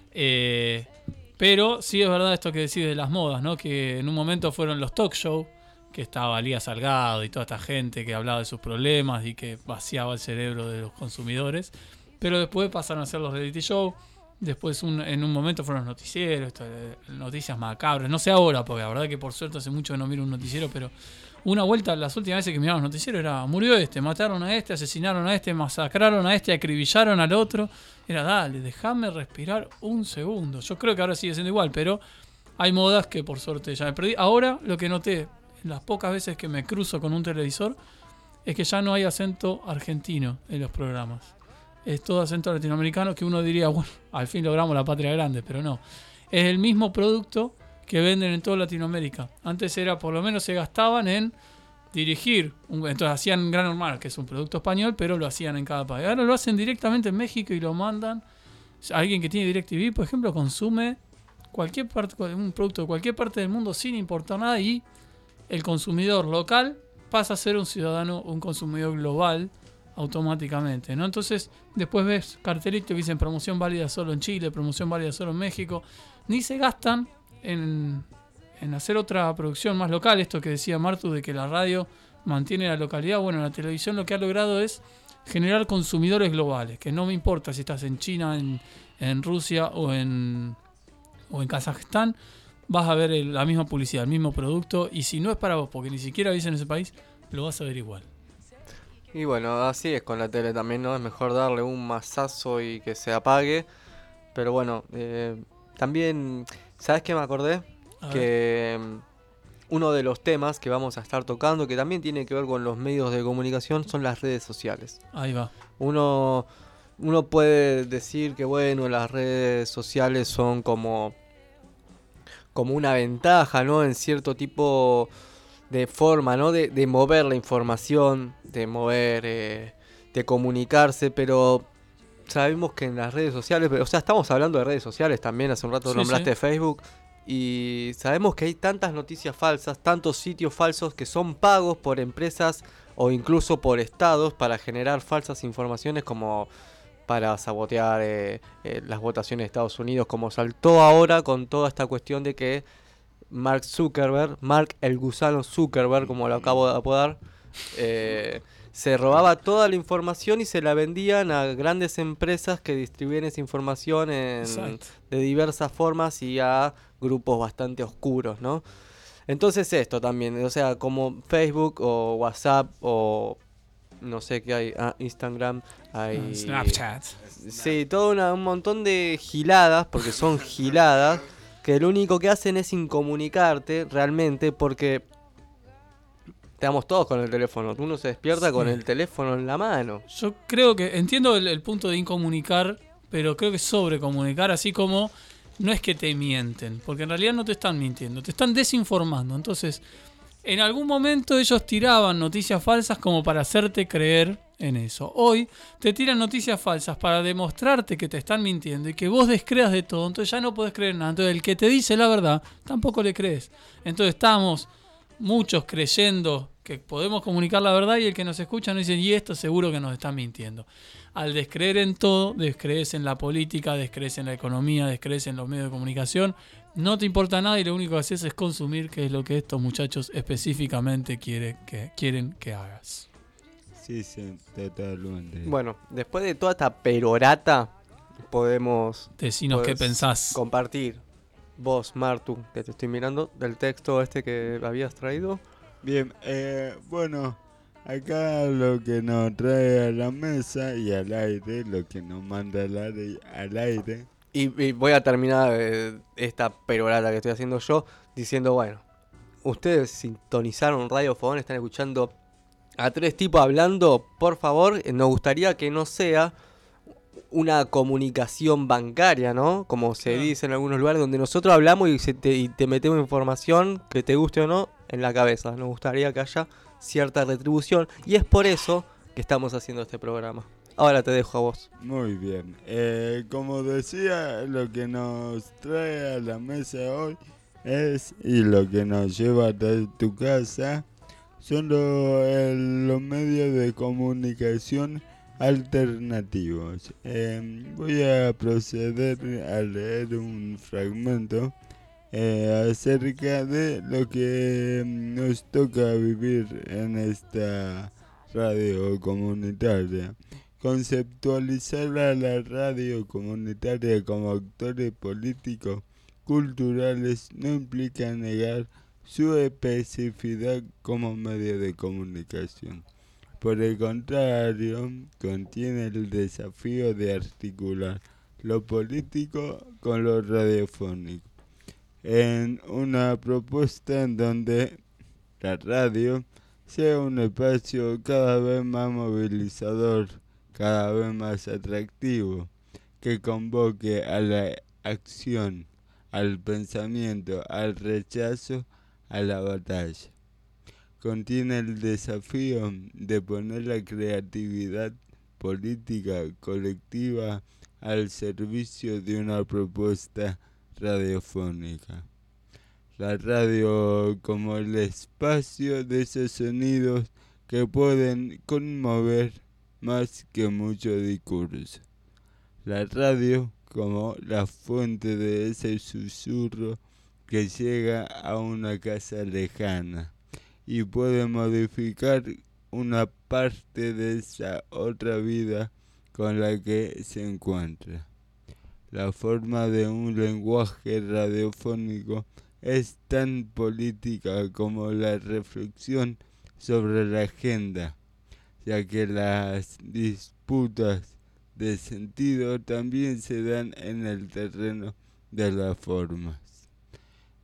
Pero sí es verdad esto que decís de las modas, ¿no? Que en un momento fueron los talk show, que estaba Lía Salgado y toda esta gente que hablaba de sus problemas y que vaciaba el cerebro de los consumidores. Pero después pasaron a ser los reality show. Después en un momento fueron los noticieros, noticias macabras. No sé ahora, porque la verdad que por suerte hace mucho que no miro un noticiero, pero una vuelta, las últimas veces que miraba los noticieros era: murió este, mataron a este, asesinaron a este, masacraron a este, acribillaron al otro. Era: dale, déjame respirar un segundo. Yo creo que ahora sigue siendo igual, pero hay modas que por suerte ya me perdí. Ahora lo que noté las pocas veces que me cruzo con un televisor es que ya no hay acento argentino en los programas. Es todo acento latinoamericano, que uno diría, bueno, al fin logramos la patria grande, pero no. Es el mismo producto que venden en toda Latinoamérica. Antes era, por lo menos se gastaban en dirigir, entonces hacían Gran Hermano, que es un producto español, pero lo hacían en cada país. Ahora lo hacen directamente en México y lo mandan. Alguien que tiene DirecTV, por ejemplo, consume cualquier parte, un producto de cualquier parte del mundo sin importar nada, y el consumidor local pasa a ser un ciudadano, un consumidor global automáticamente, ¿no? Entonces después ves cartelitos que dicen promoción válida solo en Chile, promoción válida solo en México. Ni se gastan en hacer otra producción más local. Esto que decía Martu de que la radio mantiene la localidad. Bueno, la televisión lo que ha logrado es generar consumidores globales, que no me importa si estás en China, en Rusia o en Kazajstán, vas a ver la misma publicidad, el mismo producto, y si no es para vos, porque ni siquiera vivís en ese país, lo vas a ver igual. Y bueno, así es con la tele también, ¿no? Es mejor darle un mazazo y que se apague. Pero bueno, también ¿Sabes qué me acordé? A ver. Que uno de los temas que vamos a estar tocando, que también tiene que ver con los medios de comunicación, son las redes sociales. Ahí va. Uno puede decir que, bueno, las redes sociales son como una ventaja, ¿no? En cierto tipo de forma, ¿no? De mover la información, de comunicarse, pero sabemos que en las redes sociales, o sea, estamos hablando de redes sociales también, hace un rato Sí, nombraste sí. Facebook, y sabemos que hay tantas noticias falsas, tantos sitios falsos que son pagos por empresas o incluso por estados para generar falsas informaciones, como para sabotear las votaciones de Estados Unidos, como saltó ahora con toda esta cuestión de que Mark el gusano Zuckerberg, como lo acabo de apodar, se robaba toda la información y se la vendían a grandes empresas que distribuían esa información Exacto. de diversas formas y a grupos bastante oscuros, ¿no? Entonces esto también, o sea, como Facebook o WhatsApp o no sé qué hay, Instagram, hay Snapchat. sí, todo un montón de giladas, porque son giladas, que lo único que hacen es incomunicarte realmente, porque estamos todos con el teléfono, uno se despierta con Sí. el teléfono en la mano. Yo creo que entiendo el punto de incomunicar, pero creo que sobrecomunicar, así como no es que te mienten, porque en realidad no te están mintiendo, te están desinformando. Entonces, en algún momento ellos tiraban noticias falsas como para hacerte creer en eso. Hoy te tiran noticias falsas para demostrarte que te están mintiendo y que vos descreas de todo, entonces ya no podés creer nada. Entonces el que te dice la verdad, tampoco le crees. Entonces estamos muchos creyendo que podemos comunicar la verdad y el que nos escucha nos dice, y esto seguro que nos están mintiendo. Al descreer en todo, descrees en la política, descrees en la economía, descrees en los medios de comunicación, no te importa nada y lo único que haces es consumir, que es lo que estos muchachos específicamente quieren que hagas. Sí, totalmente. Bueno, después de toda esta perorata, podemos Decinos qué pensás. compartir, vos, Martu, que te estoy mirando, del texto este que habías traído. Bien, bueno, acá lo que nos trae a la mesa y al aire, lo que nos manda al aire. Y voy a terminar esta perorata que estoy haciendo yo diciendo, bueno, ustedes sintonizaron Radio Fogón, están escuchando a tres tipos hablando, por favor, nos gustaría que no sea una comunicación bancaria, ¿no? Como se Claro. dice en algunos lugares donde nosotros hablamos y te metemos información, que te guste o no, en la cabeza. Nos gustaría que haya cierta retribución y es por eso que estamos haciendo este programa. Ahora te dejo a vos. Muy bien, como decía, lo que nos trae a la mesa hoy es, y lo que nos lleva a tu casa, son los medios de comunicación alternativos. Voy a proceder a leer un fragmento acerca de lo que nos toca vivir en esta radio comunitaria. Conceptualizar a la radio comunitaria como actores políticos culturales no implica negar su especificidad como medio de comunicación. Por el contrario, contiene el desafío de articular lo político con lo radiofónico, en una propuesta en donde la radio sea un espacio cada vez más movilizador, cada vez más atractivo, que convoque a la acción, al pensamiento, al rechazo, a la batalla. Contiene el desafío de poner la creatividad política colectiva al servicio de una propuesta radiofónica. La radio como el espacio de esos sonidos que pueden conmover más que mucho discurso. La radio como la fuente de ese susurro que llega a una casa lejana y puede modificar una parte de esa otra vida con la que se encuentra. La forma de un lenguaje radiofónico es tan política como la reflexión sobre la agenda, ya que las disputas de sentido también se dan en el terreno de las formas.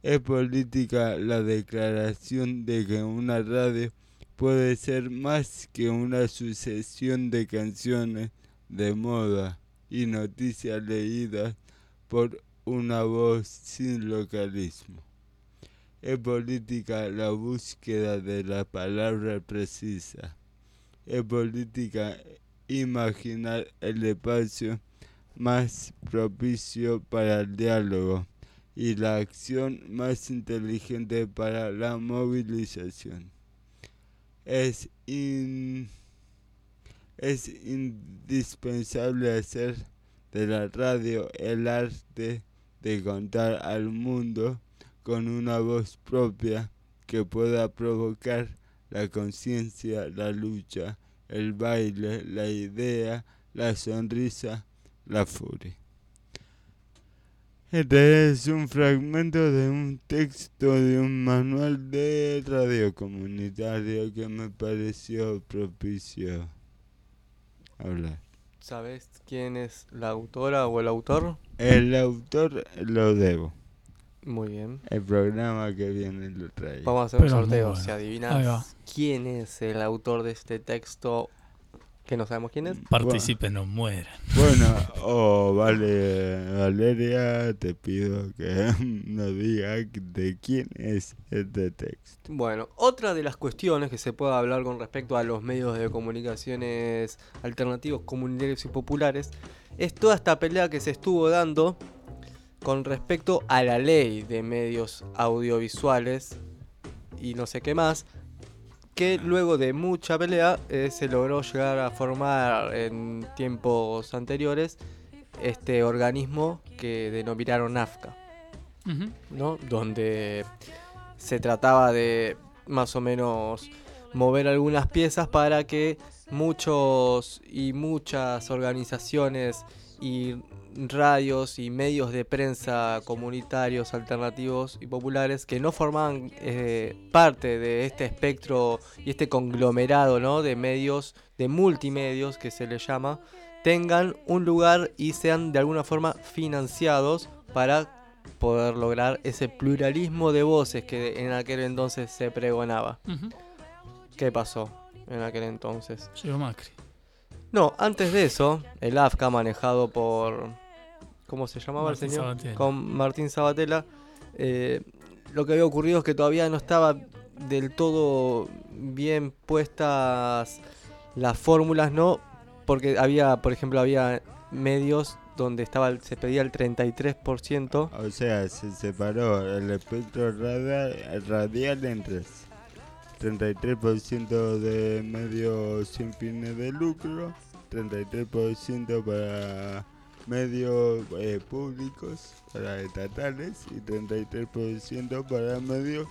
Es política la declaración de que una radio puede ser más que una sucesión de canciones de moda y noticias leídas por una voz sin localismo. Es política la búsqueda de la palabra precisa. Es política imaginar el espacio más propicio para el diálogo y la acción más inteligente para la movilización. Es indispensable hacer de la radio el arte de contar al mundo con una voz propia que pueda provocar la conciencia, la lucha, el baile, la idea, la sonrisa, la furia. Este es un fragmento de un texto de un manual de radio comunitario que me pareció propicio hablar. ¿Sabes quién es la autora o el autor? El autor lo debo. Muy bien. El programa que viene lo trae. Vamos a hacer un Pero sorteo. muy bueno. Si Ahí va. adivinas quién es el autor de este texto, que no sabemos quién es. Participen, no mueran. Bueno, Valeria, te pido que nos diga de quién es este texto. Bueno, otra de las cuestiones que se puede hablar con respecto a los medios de comunicaciones alternativos, comunitarios y populares es toda esta pelea que se estuvo dando con respecto a la ley de medios audiovisuales y no sé qué más, que luego de mucha pelea se logró llegar a formar en tiempos anteriores este organismo que denominaron AFCA, ¿no? Donde se trataba de más o menos mover algunas piezas para que muchas organizaciones y radios y medios de prensa comunitarios, alternativos y populares que no formaban parte de este espectro y este conglomerado, ¿no?, de medios, de multimedios que se les llama, tengan un lugar y sean de alguna forma financiados para poder lograr ese pluralismo de voces que en aquel entonces se pregonaba. ¿Qué pasó en aquel entonces? Llegó Macri. No, antes de eso, el AFCA, manejado por... ¿cómo se llamaba Martín el señor? Sabatella. Con Martín Sabatella. Lo que había ocurrido es que todavía no estaba del todo bien puestas las fórmulas, ¿no? Porque había, por ejemplo, había medios donde se pedía el 33%. O sea, se separó el espectro radial en tres. 33% de medios sin fines de lucro, 33% para medios públicos, para estatales, y 33% para medios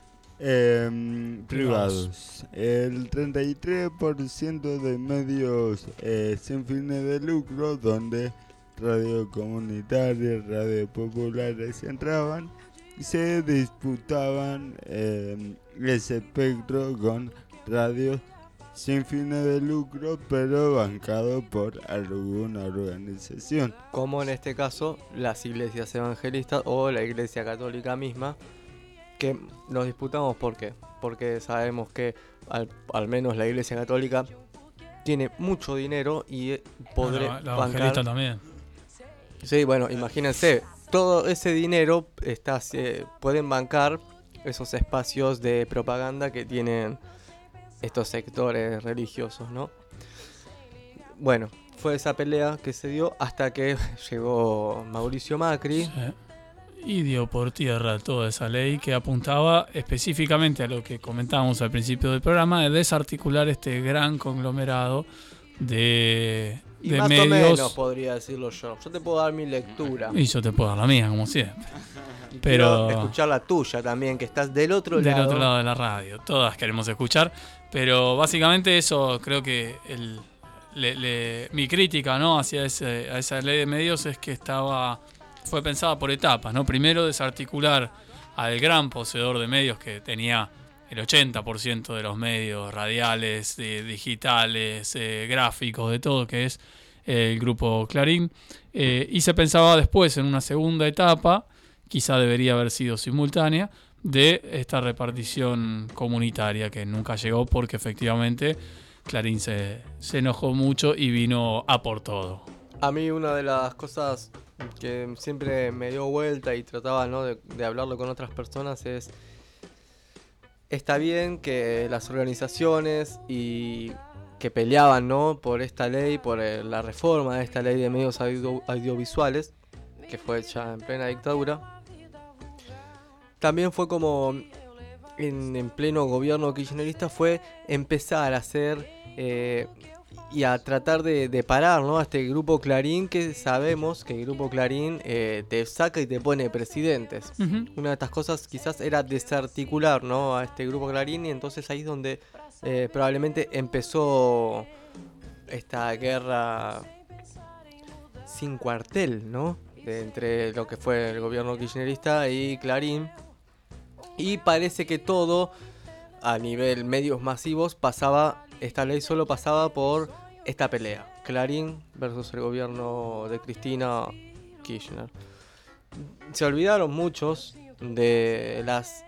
privados. El 33% de medios sin fines de lucro, donde radio comunitarias, radio populares entraban y se disputaban ese espectro con radios sin fines de lucro, pero bancado por alguna organización. Como en este caso las iglesias evangelistas o la iglesia católica misma, que nos disputamos. ¿Por qué? Porque sabemos que al menos la iglesia católica tiene mucho dinero y podrá La evangelista también. Sí, bueno, imagínense, todo ese dinero pueden bancar esos espacios de propaganda que tienen estos sectores religiosos, ¿no? Bueno, fue esa pelea que se dio hasta que llegó Mauricio Macri. Sí. Y dio por tierra toda esa ley que apuntaba específicamente a lo que comentábamos al principio del programa, de desarticular este gran conglomerado de más medios. O menos podría decirlo yo. Yo te puedo dar mi lectura. Y yo te puedo dar la mía, como siempre. Y Pero quiero escuchar la tuya también, que estás del otro del lado. otro lado de la radio. Todas queremos escuchar. Pero básicamente eso, creo que mi crítica, ¿no?, hacia a esa ley de medios es que fue pensada por etapas, ¿no? Primero desarticular al gran poseedor de medios que tenía el 80% de los medios radiales, digitales, gráficos, de todo, que es el grupo Clarín. Y se pensaba después, en una segunda etapa, quizá debería haber sido simultánea, de esta repartición comunitaria que nunca llegó porque efectivamente Clarín se enojó mucho y vino a por todo. A mí una de las cosas que siempre me dio vuelta y trataba, ¿no?, de hablarlo con otras personas es: está bien que las organizaciones y que peleaban, ¿no?, por esta ley, por la reforma de esta ley de medios audiovisuales, que fue hecha en plena dictadura, también fue como en pleno gobierno kirchnerista, fue empezar a hacer y a tratar de parar, ¿no?, a este grupo Clarín, que sabemos que el grupo Clarín te saca y te pone presidentes. Uh-huh. Una de estas cosas quizás era desarticular, ¿no?, a este grupo Clarín, y entonces ahí es donde probablemente empezó esta guerra sin cuartel, ¿no?, entre lo que fue el gobierno kirchnerista y Clarín. Y parece que todo a nivel medios masivos esta ley solo pasaba por esta pelea, Clarín versus el gobierno de Cristina Kirchner. Se olvidaron muchos de las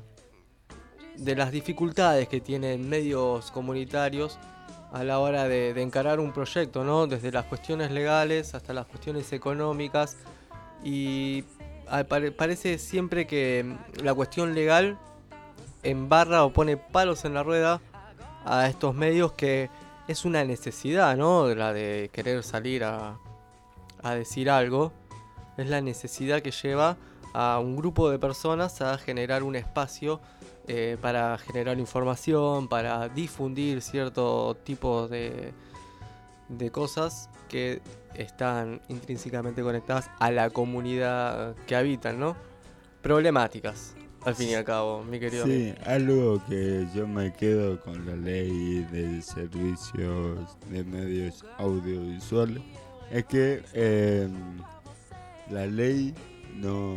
dificultades que tienen medios comunitarios a la hora de encarar un proyecto, ¿no?, desde las cuestiones legales hasta las cuestiones económicas, y parece siempre que la cuestión legal embarra o pone palos en la rueda a estos medios, que es una necesidad, ¿no?, la de querer salir a decir algo. Es la necesidad que lleva a un grupo de personas a generar un espacio para generar información, para difundir cierto tipo de cosas que están intrínsecamente conectadas a la comunidad que habitan, ¿no? Problemáticas, al fin y al cabo, mi querido amigo. Sí, algo que yo me quedo con la ley de servicios de medios audiovisuales es que la ley no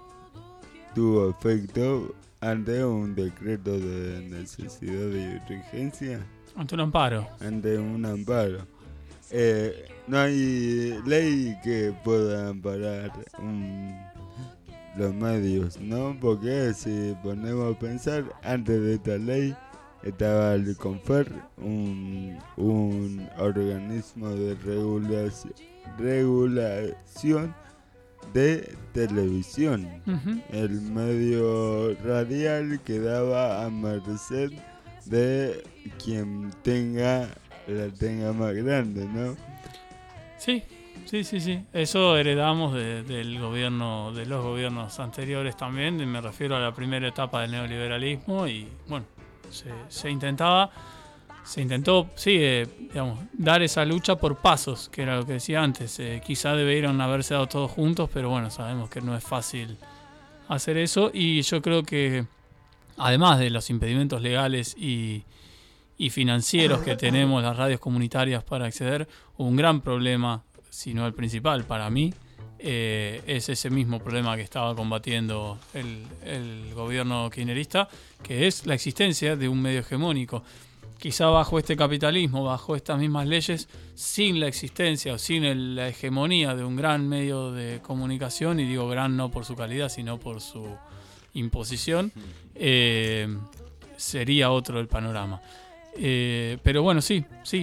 tuvo efecto ante un decreto de necesidad y urgencia. Ante un amparo. Ante un amparo. No hay ley que pueda amparar los medios, ¿no? Porque si ponemos a pensar, antes de esta ley estaba el CONFER, un organismo de regulación de televisión. Uh-huh. El medio radial quedaba a merced de quien la tenga más grande, ¿no? Sí. Eso heredamos del gobierno, de los gobiernos anteriores también. Me refiero a la primera etapa del neoliberalismo y bueno, se intentó, digamos, dar esa lucha por pasos, que era lo que decía antes. Quizá debieron haberse dado todos juntos, pero bueno, sabemos que no es fácil hacer eso, y yo creo que además de los impedimentos legales y financieros que tenemos las radios comunitarias para acceder, un gran problema, si no el principal para mí, es ese mismo problema que estaba combatiendo el gobierno kirchnerista, que es la existencia de un medio hegemónico. Quizá bajo este capitalismo, bajo estas mismas leyes, sin la existencia o sin la hegemonía de un gran medio de comunicación, y digo gran no por su calidad, sino por su imposición, sería otro el panorama. Pero bueno, sí,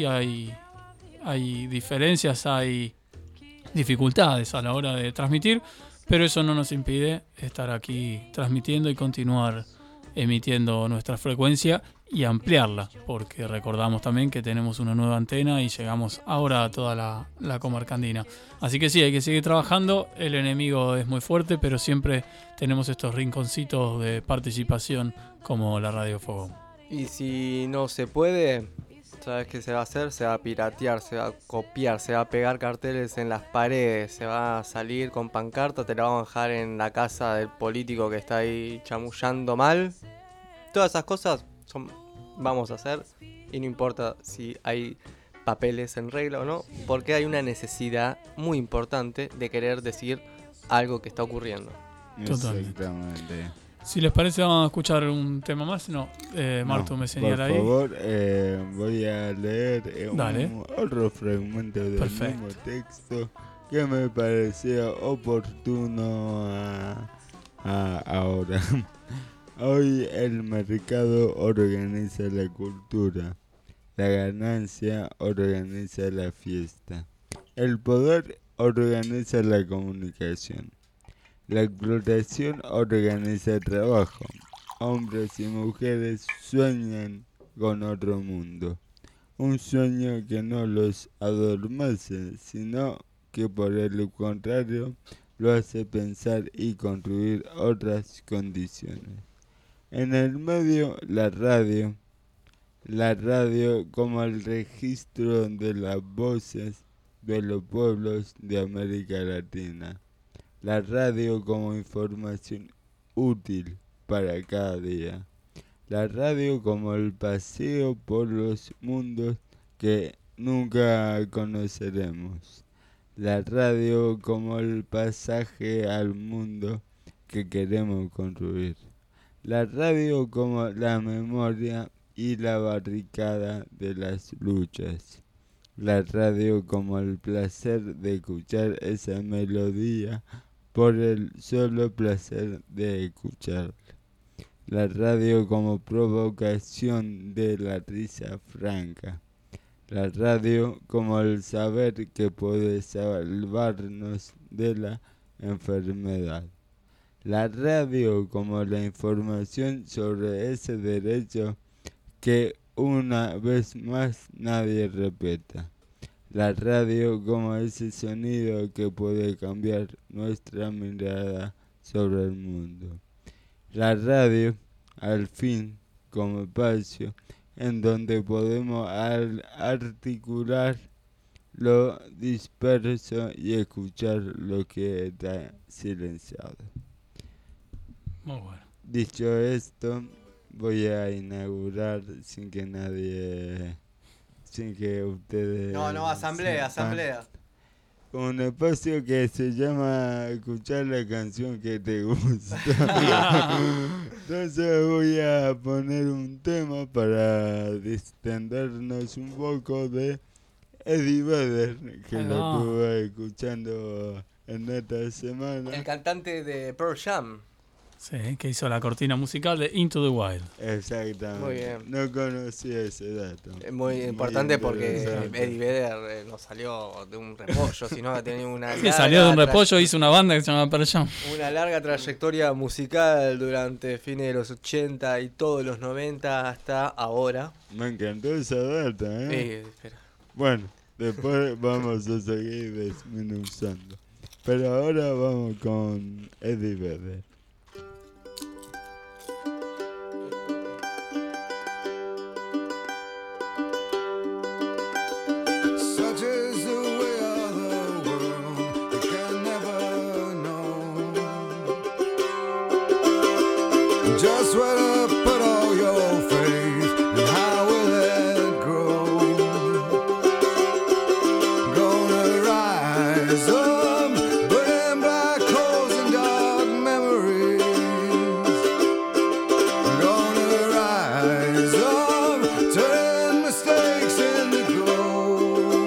hay diferencias, hay dificultades a la hora de transmitir, pero eso no nos impide estar aquí transmitiendo y continuar emitiendo nuestra frecuencia y ampliarla, porque recordamos también que tenemos una nueva antena y llegamos ahora a toda la comarca andina. Así que sí, hay que seguir trabajando. El enemigo es muy fuerte, pero siempre tenemos estos rinconcitos de participación como la Radio Fogón. Y si no se puede, ¿sabes qué se va a hacer? Se va a piratear, se va a copiar, se va a pegar carteles en las paredes, se va a salir con pancarta, te la van a dejar en la casa del político que está ahí chamullando mal. Todas esas cosas vamos a hacer, y no importa si hay papeles en regla o no, porque hay una necesidad muy importante de querer decir algo que está ocurriendo. Exactamente. Si les parece, vamos a escuchar un tema más. Martu me señala ahí. Por favor, voy a leer otro fragmento del mismo texto que me pareció oportuno ahora. Hoy el mercado organiza la cultura, la ganancia organiza la fiesta, el poder organiza la comunicación, la explotación organiza el trabajo. Hombres y mujeres sueñan con otro mundo, un sueño que no los adormece, sino que por el contrario lo hace pensar y construir otras condiciones. En el medio, la radio como el registro de las voces de los pueblos de América Latina, la radio como información útil para cada día, la radio como el paseo por los mundos que nunca conoceremos, la radio como el pasaje al mundo que queremos construir. La radio como la memoria y la barricada de las luchas. La radio como el placer de escuchar esa melodía por el solo placer de escucharla. La radio como provocación de la risa franca. La radio como el saber que puede salvarnos de la enfermedad. La radio como la información sobre ese derecho que una vez más nadie respeta. La radio como ese sonido que puede cambiar nuestra mirada sobre el mundo. La radio, al fin, como espacio en donde podemos articular lo disperso y escuchar lo que está silenciado. Muy bueno. Dicho esto, voy a inaugurar sin que ustedes... No, asamblea. Un espacio que se llama escuchar la canción que te gusta. Entonces voy a poner un tema para distendernos un poco de Eddie Vedder, que lo estuve escuchando en esta semana. El cantante de Pearl Jam. Sí, que hizo la cortina musical de Into the Wild. Exactamente. Muy bien. No conocía ese dato. Es muy importante porque Eddie Vedder no salió de un repollo, sino que tenía una Sí, salió de un repollo, hizo una banda que se llama Pearl Jam. Una larga trayectoria musical durante fines de los 80 y todos los 90 hasta ahora. Me encantó esa data, Espera. Bueno, después vamos a seguir desmenuzando. Pero ahora vamos con Eddie Vedder. Just where to put all your faith and how will it grow? Gonna rise up, burning black holes and dark memories. Gonna rise up, turning mistakes into gold.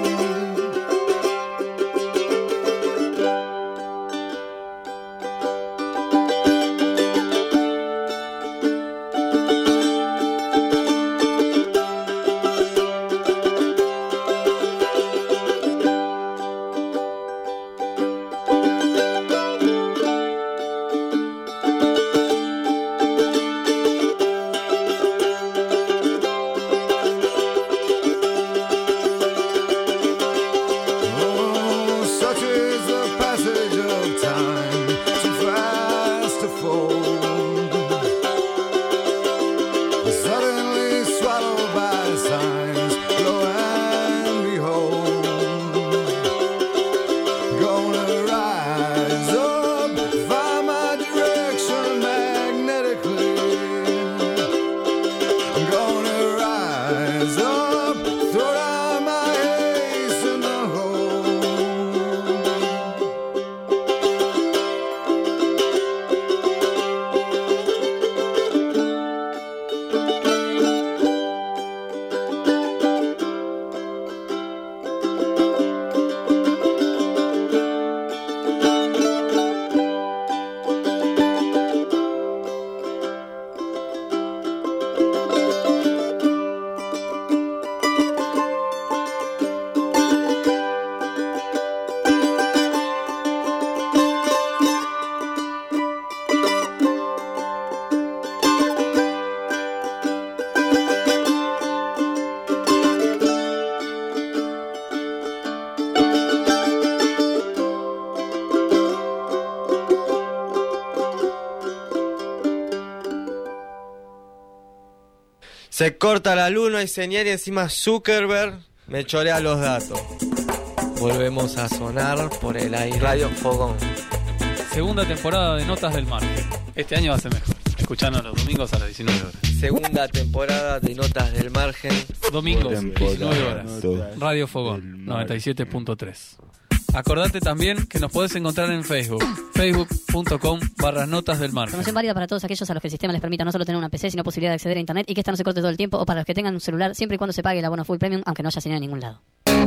me corta la luz, no hay señal y encima Zuckerberg me chorea los datos. Volvemos a sonar por el aire. Radio Fogón. Segunda temporada de Notas del Margen. Este año va a ser mejor. Escuchanos los domingos a las 19 horas. Segunda temporada de Notas del Margen. Domingos, 19 horas. Radio Fogón, 97.3. Acordate también que nos podés encontrar en Facebook. Facebook.com/Notas del Margen. Promoción válida para todos aquellos a los que el sistema les permita no solo tener una PC, sino posibilidad de acceder a internet y que esta no se corte todo el tiempo, o para los que tengan un celular siempre y cuando se pague el abono full premium, aunque no haya señal en ningún lado.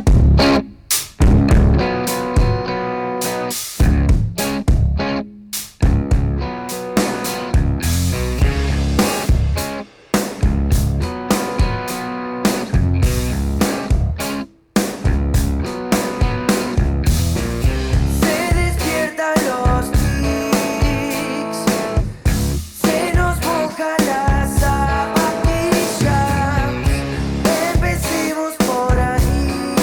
Empecemos por ahí.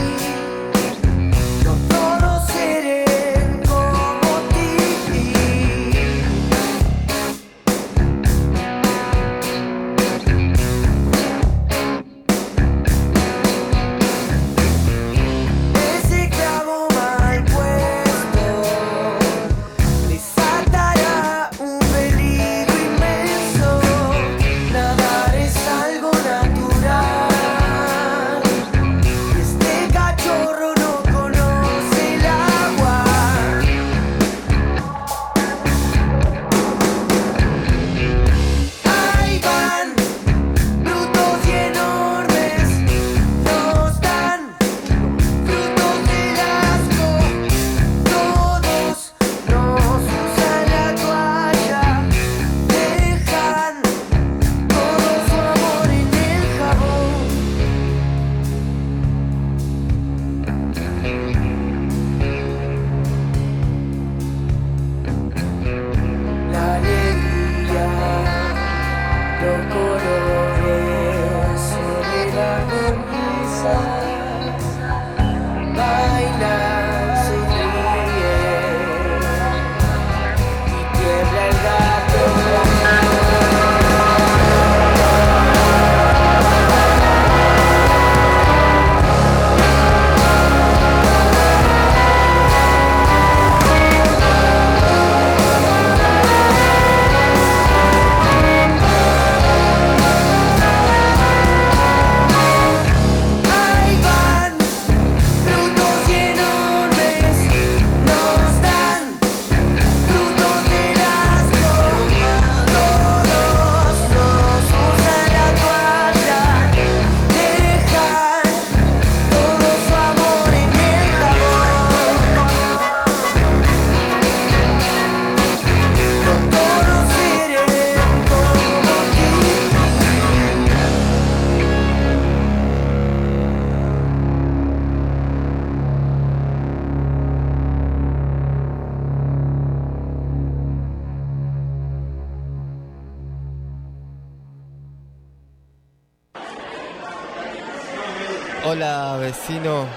Hola vecino,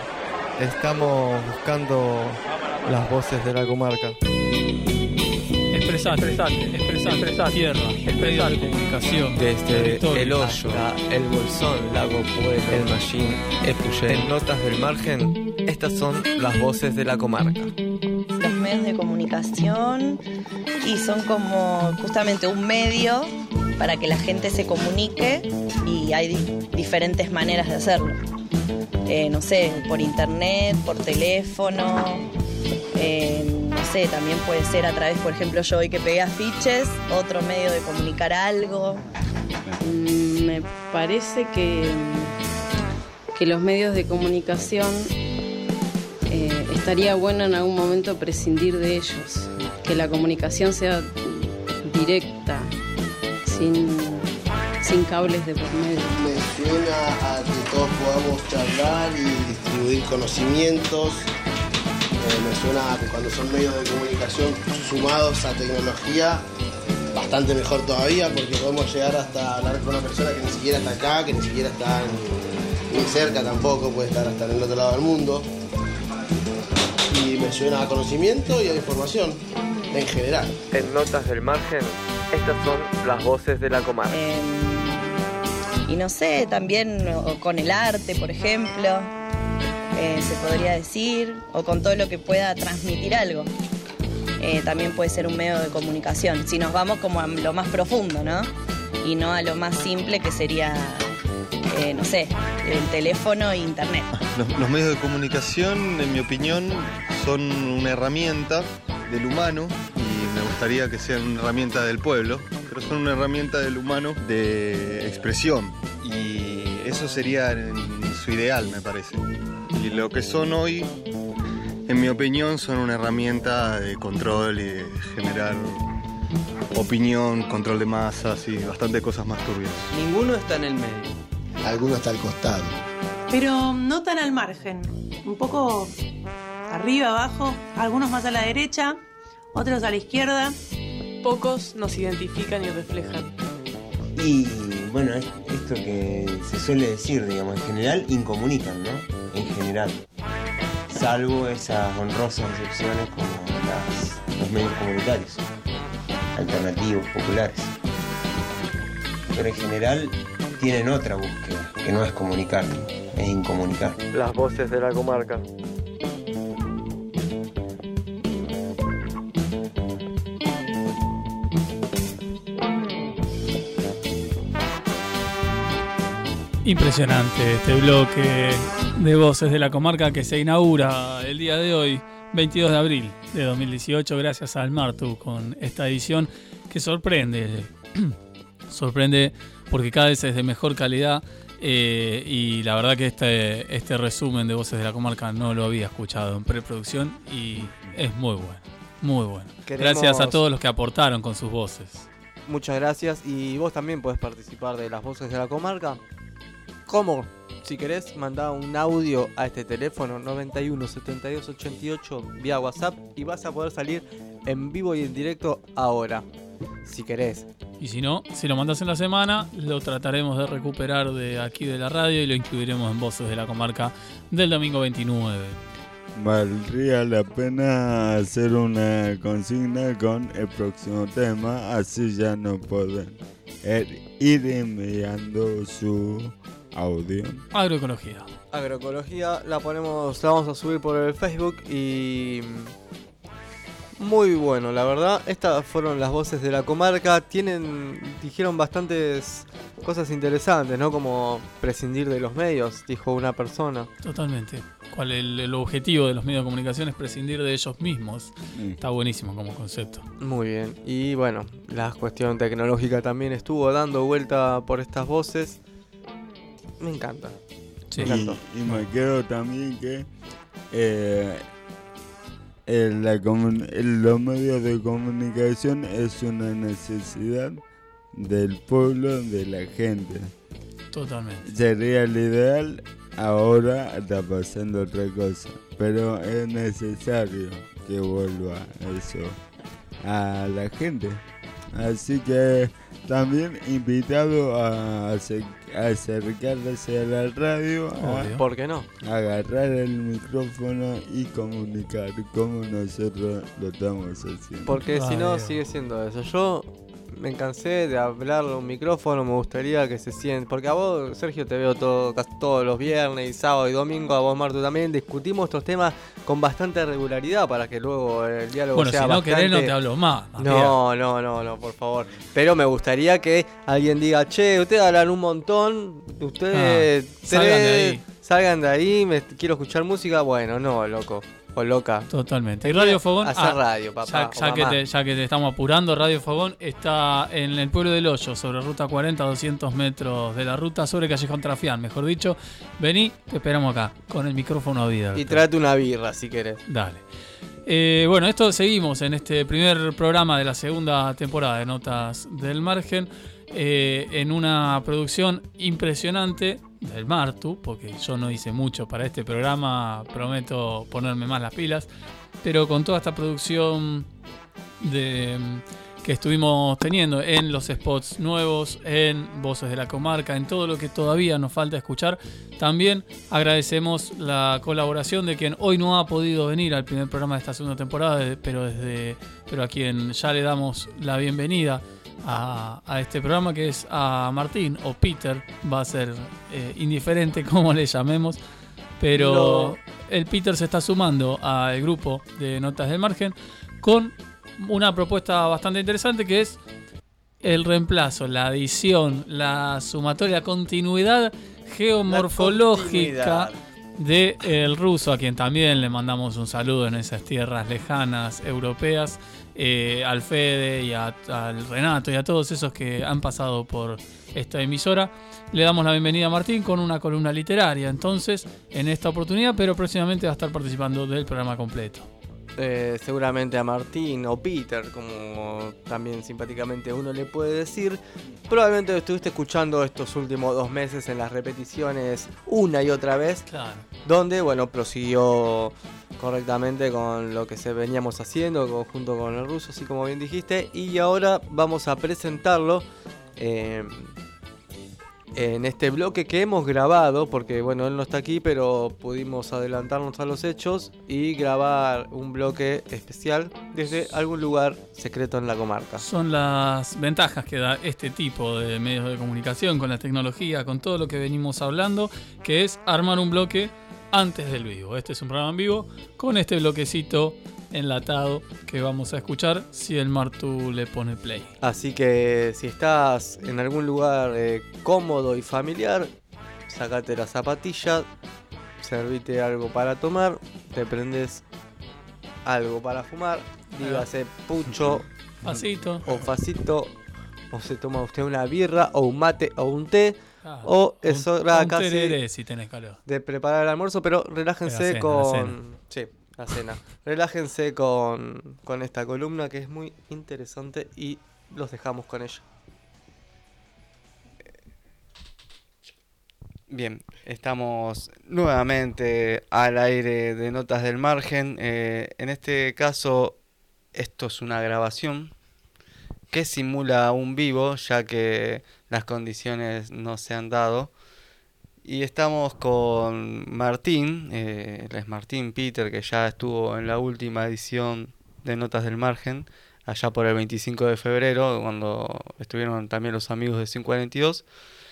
estamos buscando las voces de la comarca. Expresate, tierra, medios de comunicación. Desde historia, El Hoyo, El Bolsón, Lago Pueblo, El Machín, Epuyén. En Notas del Margen, estas son las voces de la comarca. Los medios de comunicación y son como justamente un medio para que la gente se comunique y hay diferentes maneras de hacerlo. No sé, por internet, por teléfono, no sé, también puede ser a través, por ejemplo, yo hoy que pegué afiches, otro medio de comunicar algo. Me parece que los medios de comunicación estaría bueno en algún momento prescindir de ellos, que la comunicación sea directa, sin cables de por medio. Me suena a que todos podamos charlar y distribuir conocimientos. Me suena a que cuando son medios de comunicación sumados a tecnología, bastante mejor todavía, porque podemos llegar hasta hablar con una persona que ni siquiera está acá, que ni siquiera está ni cerca tampoco, puede estar hasta en el otro lado del mundo. Y me suena a conocimiento y a información en general. En Notas del Margen, estas son las voces de la comarca. Y no sé, también con el arte, por ejemplo, se podría decir, o con todo lo que pueda transmitir algo. También puede ser un medio de comunicación, si nos vamos como a lo más profundo, ¿no? Y no a lo más simple que sería, no sé, el teléfono e internet. Los medios de comunicación, en mi opinión, son una herramienta del humano y me gustaría que sean una herramienta del pueblo, pero son una herramienta del humano de expresión y eso sería su ideal, me parece. Y lo que son hoy, en mi opinión, son una herramienta de control y de generar opinión, control de masas y bastante cosas más turbias. Ninguno está en el medio. Alguno está al costado. Pero no tan al margen. Un poco arriba, abajo, algunos más a la derecha, otros a la izquierda. Pocos nos identifican y reflejan. Y bueno, esto que se suele decir, digamos, en general incomunican, ¿no? En general. Salvo esas honrosas excepciones como los medios comunitarios, alternativos, populares. Pero en general tienen otra búsqueda, que no es comunicar, es incomunicar. Las voces de la comarca. Impresionante este bloque de Voces de la Comarca que se inaugura el día de hoy, 22 de abril de 2018, gracias al Martu con esta edición que sorprende. Sorprende porque cada vez es de mejor calidad y la verdad que este resumen de Voces de la Comarca no lo había escuchado en preproducción y es muy bueno, muy bueno. Gracias a todos los que aportaron con sus voces. Muchas gracias y vos también podés participar de las Voces de la Comarca. ¿Cómo? Si querés, mandá un audio a este teléfono 91 72 88 vía WhatsApp y vas a poder salir en vivo y en directo ahora, si querés. Y si no, si lo mandás en la semana, lo trataremos de recuperar de aquí de la radio y lo incluiremos en Voces de la Comarca del domingo 29. Valdría la pena hacer una consigna con el próximo tema, así ya no pueden ir enviando su audio. Agroecología. Agroecología la vamos a subir por el Facebook y muy bueno, la verdad. Estas fueron las Voces de la Comarca. Dijeron bastantes cosas interesantes, ¿no? Como prescindir de los medios, dijo una persona. Totalmente. ¿Cuál el objetivo de los medios de comunicación es prescindir de ellos mismos? Está buenísimo como concepto. Muy bien. Y bueno, la cuestión tecnológica también estuvo dando vuelta por estas voces. Me encanta. Sí. Y me quedo también que los medios de comunicación es una necesidad del pueblo, de la gente. Totalmente. Sería el ideal, ahora está pasando otra cosa, pero es necesario que vuelva eso a la gente. Así que también invitado a acercarse a la radio, ¿por qué no? Agarrar el micrófono y comunicar como nosotros lo estamos haciendo. Porque si no sigue siendo eso. Yo me cansé de hablar a un micrófono, me gustaría que se sienten. Porque a vos, Sergio, te veo casi todos los viernes y sábado y domingo, a vos, Martu, también. Discutimos estos temas con bastante regularidad para que luego el diálogo sea si no bastante... querés no te hablo más. No, por favor. Pero me gustaría que alguien diga, che, ustedes hablan un montón, ustedes salgan de ahí, quiero escuchar música. Bueno, no, loco. O loca. Totalmente. Y Radio Fogón. Hacer radio, papá. Ya que te estamos apurando, Radio Fogón está en el pueblo del Hoyo, sobre ruta 40, 200 metros de la ruta, sobre Callejón Trafián, mejor dicho. Vení, te esperamos acá, con el micrófono abierto. Y tráete una birra si querés. Dale. Bueno, esto seguimos en este primer programa de la segunda temporada de Notas del Margen, en una producción impresionante del Martu, porque yo no hice mucho para este programa, prometo ponerme más las pilas, pero con toda esta producción que estuvimos teniendo en los spots nuevos, en Voces de la Comarca, en todo lo que todavía nos falta escuchar, también agradecemos la colaboración de quien hoy no ha podido venir al primer programa de esta segunda temporada, pero a quien ya le damos la bienvenida a este programa, que es a Martín o Peter, va a ser indiferente cómo le llamemos, pero el Peter se está sumando al grupo de Notas del Margen con una propuesta bastante interesante, que es el reemplazo, la adición, la sumatoria, la continuidad geomorfológica del ruso, a quien también le mandamos un saludo en esas tierras lejanas europeas, al Fede y al Renato y a todos esos que han pasado por esta emisora. Le damos la bienvenida a Martín con una columna literaria, entonces, en esta oportunidad, pero próximamente va a estar participando del programa completo. Seguramente a Martín o Peter, como también simpáticamente uno le puede decir. Probablemente lo estuviste escuchando estos últimos 2 meses en las repeticiones una y otra vez. Claro. Donde, bueno, prosiguió correctamente con lo que veníamos haciendo junto con el ruso, así como bien dijiste. Y ahora vamos a presentarlo en este bloque que hemos grabado, porque bueno, él no está aquí, pero pudimos adelantarnos a los hechos y grabar un bloque especial desde algún lugar secreto en la comarca. Son las ventajas que da este tipo de medios de comunicación, con la tecnología, con todo lo que venimos hablando, que es armar un bloque antes del vivo. Este es un programa en vivo con este bloquecito enlatado que vamos a escuchar si el Martu le pone play. Así que si estás en algún lugar cómodo y familiar, sacate la zapatilla, servite algo para tomar, te prendes algo para fumar, dígase pucho, facito o se toma usted una birra o un mate o un té. O es hora casi tereré, si tenés calor, de preparar el almuerzo, pero relájense la cena. Relájense con esta columna que es muy interesante y los dejamos con ella. Bien, estamos nuevamente al aire de Notas del Margen. En este caso, esto es una grabación que simula un vivo, ya que las condiciones no se han dado. Y estamos con Martín, él es Martín Peter, que ya estuvo en la última edición de Notas del Margen, allá por el 25 de febrero, cuando estuvieron también los amigos de 542,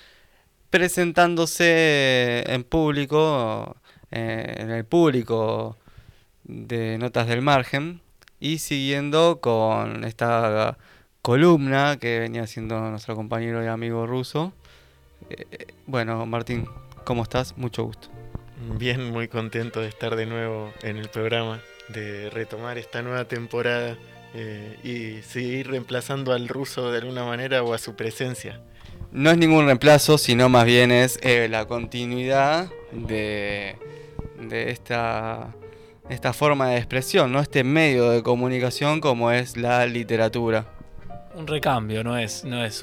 presentándose en público, en el público de Notas del Margen, y siguiendo con esta columna que venía haciendo nuestro compañero y amigo ruso. Bueno, Martín, ¿cómo estás? Mucho gusto. Bien, muy contento de estar de nuevo en el programa, de retomar esta nueva temporada y seguir reemplazando al ruso de alguna manera o a su presencia. No es ningún reemplazo, sino más bien es la continuidad de esta forma de expresión, ¿no? Este medio de comunicación como es la literatura. Un recambio, no es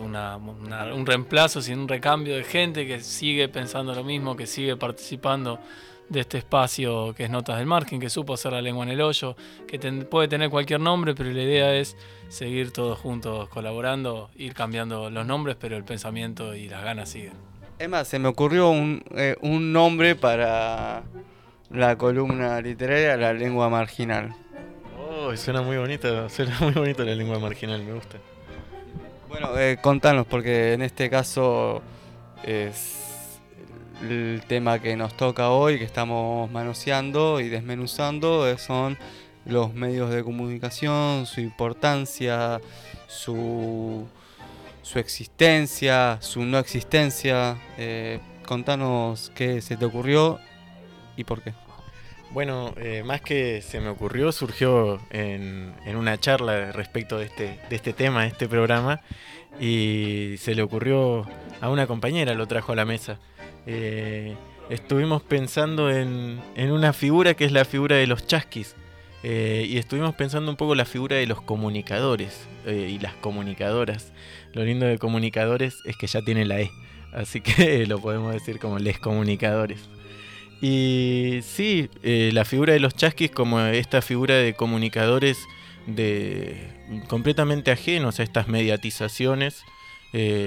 un reemplazo, sino un recambio de gente que sigue pensando lo mismo, que sigue participando de este espacio que es Notas del Margen, que supo hacer la lengua en el hoyo, que puede tener cualquier nombre, pero la idea es seguir todos juntos colaborando, ir cambiando los nombres, pero el pensamiento y las ganas siguen. Es más, se me ocurrió un nombre para la columna literaria, La Lengua Marginal. Oh, suena muy bonito la lengua marginal, me gusta. Bueno, contanos, porque en este caso es el tema que nos toca hoy, que estamos manoseando y desmenuzando, son los medios de comunicación, su importancia, su existencia, su no existencia. Contanos qué se te ocurrió y por qué. Bueno, más que se me ocurrió, surgió en una charla respecto de este tema, de este programa, y se le ocurrió a una compañera, lo trajo a la mesa. Estuvimos pensando en una figura que es la figura de los chasquis, y estuvimos pensando un poco la figura de los comunicadores y las comunicadoras. Lo lindo de comunicadores es que ya tiene la E, así que lo podemos decir como les comunicadores. Y sí, la figura de los chasquis como esta figura de comunicadores completamente ajenos a estas mediatizaciones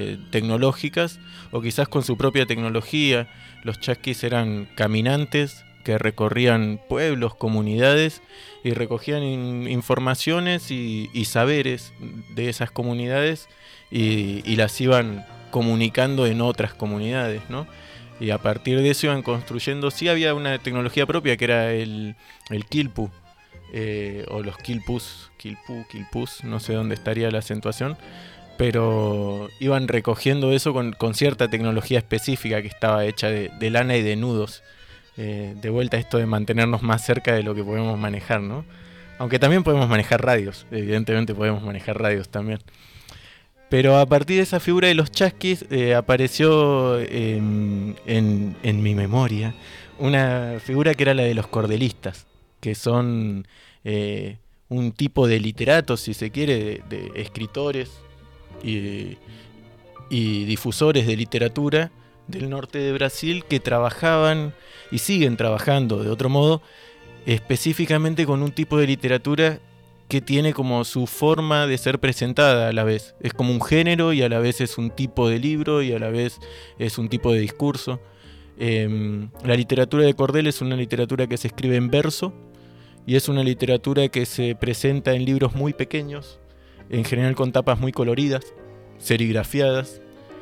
tecnológicas, o quizás con su propia tecnología. Los chasquis eran caminantes que recorrían pueblos, comunidades y recogían informaciones y saberes de esas comunidades y las iban comunicando en otras comunidades, ¿no? Y a partir de eso iban construyendo. Sí había una tecnología propia que era el Quilpu, o los Quilpus, no sé dónde estaría la acentuación, pero iban recogiendo eso con cierta tecnología específica que estaba hecha de lana y de nudos. De vuelta esto de mantenernos más cerca de lo que podemos manejar, ¿no? Aunque también podemos manejar radios, evidentemente podemos manejar radios también. Pero a partir de esa figura de los chasquis apareció en mi memoria una figura que era la de los cordelistas, que son un tipo de literatos, si se quiere, de escritores y difusores de literatura del norte de Brasil que trabajaban y siguen trabajando de otro modo, específicamente con un tipo de literatura que tiene como su forma de ser presentada a la vez. Es como un género y a la vez es un tipo de libro y a la vez es un tipo de discurso. La literatura de Cordel es una literatura que se escribe en verso y es una literatura que se presenta en libros muy pequeños, en general con tapas muy coloridas, serigrafiadas.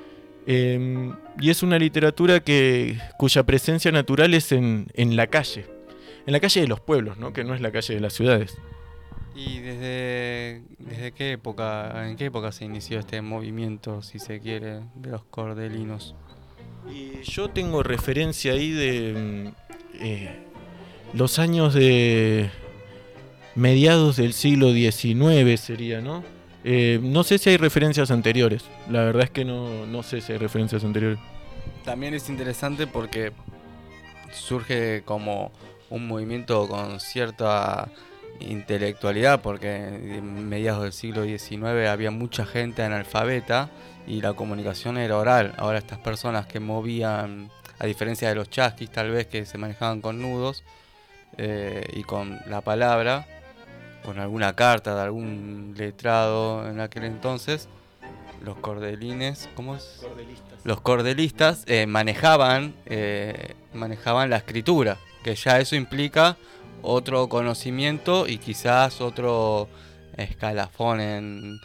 Y es una literatura cuya presencia natural es en la calle de los pueblos, ¿no? Que no es la calle de las ciudades. ¿Y desde qué época, en qué época se inició este movimiento, si se quiere, de los cordelinos? Y yo tengo referencia ahí de los años de mediados del siglo XIX sería, ¿no? No sé si hay referencias anteriores, la verdad es que no sé si hay referencias anteriores. También es interesante porque surge como un movimiento con cierta intelectualidad, porque en mediados del siglo XIX había mucha gente analfabeta y la comunicación era oral. Ahora estas personas que movían, a diferencia de los chasquis tal vez que se manejaban con nudos y con la palabra, con alguna carta de algún letrado en aquel entonces, los cordelines, ¿cómo es? Cordelistas. Los cordelistas manejaban la escritura, que ya eso implica otro conocimiento y quizás otro escalafón en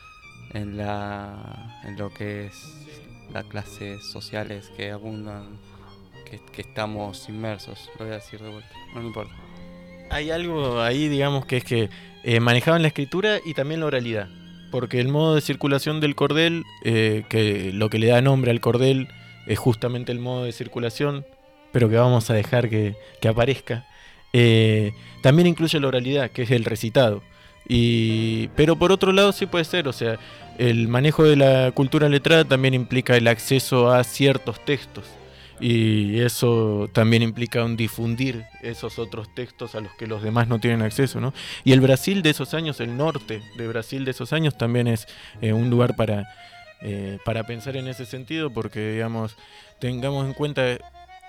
lo que es las clases sociales que abundan, que estamos inmersos, lo voy a decir de vuelta, no me importa. Hay algo ahí, digamos, que es que manejaban la escritura y también la oralidad, porque el modo de circulación del cordel, que lo que le da nombre al cordel es justamente el modo de circulación, pero que vamos a dejar que aparezca. También incluye la oralidad, que es el recitado. Pero por otro lado sí puede ser, o sea, el manejo de la cultura letrada también implica el acceso a ciertos textos. Y eso también implica un difundir esos otros textos a los que los demás no tienen acceso, ¿no? Y el Brasil de esos años, el norte de Brasil de esos años, también es un lugar para pensar en ese sentido, porque, digamos, tengamos en cuenta,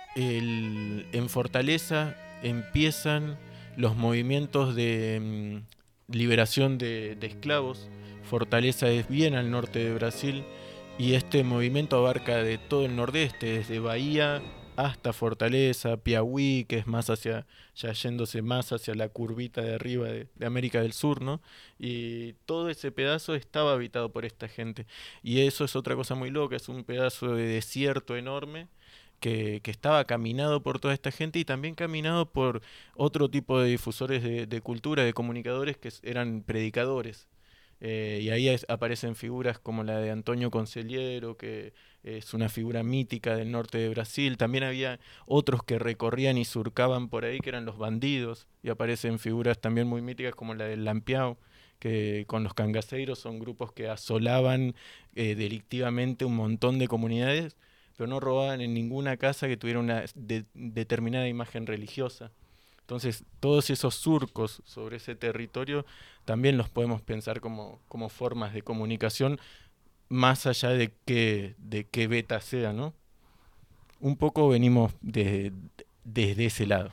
en Fortaleza empiezan los movimientos de liberación de esclavos. Fortaleza es bien al norte de Brasil y este movimiento abarca de todo el nordeste, desde Bahía hasta Fortaleza, Piauí, que es más ya yéndose más hacia la curvita de arriba de América del Sur, ¿no? Y todo ese pedazo estaba habitado por esta gente. Y eso es otra cosa muy loca, es un pedazo de desierto enorme que estaba caminado por toda esta gente y también caminado por otro tipo de difusores de cultura, de comunicadores que eran predicadores. Y ahí aparecen figuras como la de Antonio Conselheiro, que es una figura mítica del norte de Brasil. También había otros que recorrían y surcaban por ahí, que eran los bandidos, y aparecen figuras también muy míticas como la del Lampião, que con los cangaceiros son grupos que asolaban delictivamente un montón de comunidades, pero no robaban en ninguna casa que tuviera una determinada imagen religiosa. Entonces, todos esos surcos sobre ese territorio también los podemos pensar como formas de comunicación, más allá de qué beta sea, ¿no? Un poco venimos desde ese lado.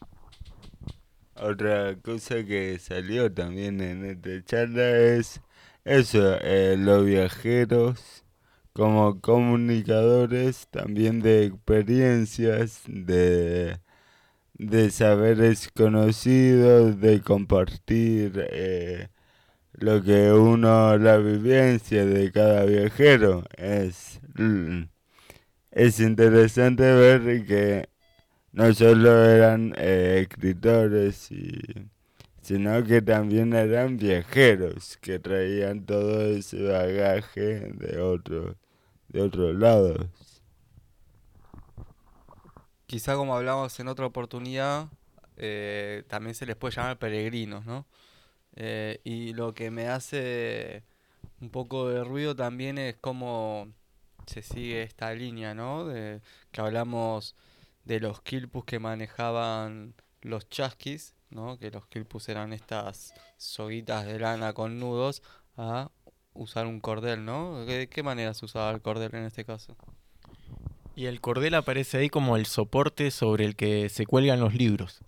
Otra cosa que salió también en esta charla es eso, los viajeros como comunicadores también de experiencias, de de saberes conocidos, de compartir lo que la vivencia de cada viajero. Es interesante ver que no solo eran escritores, sino que también eran viajeros que traían todo ese bagaje de otros lados. Quizá como hablamos en otra oportunidad, también se les puede llamar peregrinos, ¿no? Y lo que me hace un poco de ruido también es cómo se sigue esta línea, ¿no? Que hablamos de los quilpus que manejaban los chasquis, ¿no? Que los quilpus eran estas soguitas de lana con nudos, a usar un cordel, ¿no? ¿De qué manera se usaba el cordel en este caso? Y el cordel aparece ahí como el soporte sobre el que se cuelgan los libros.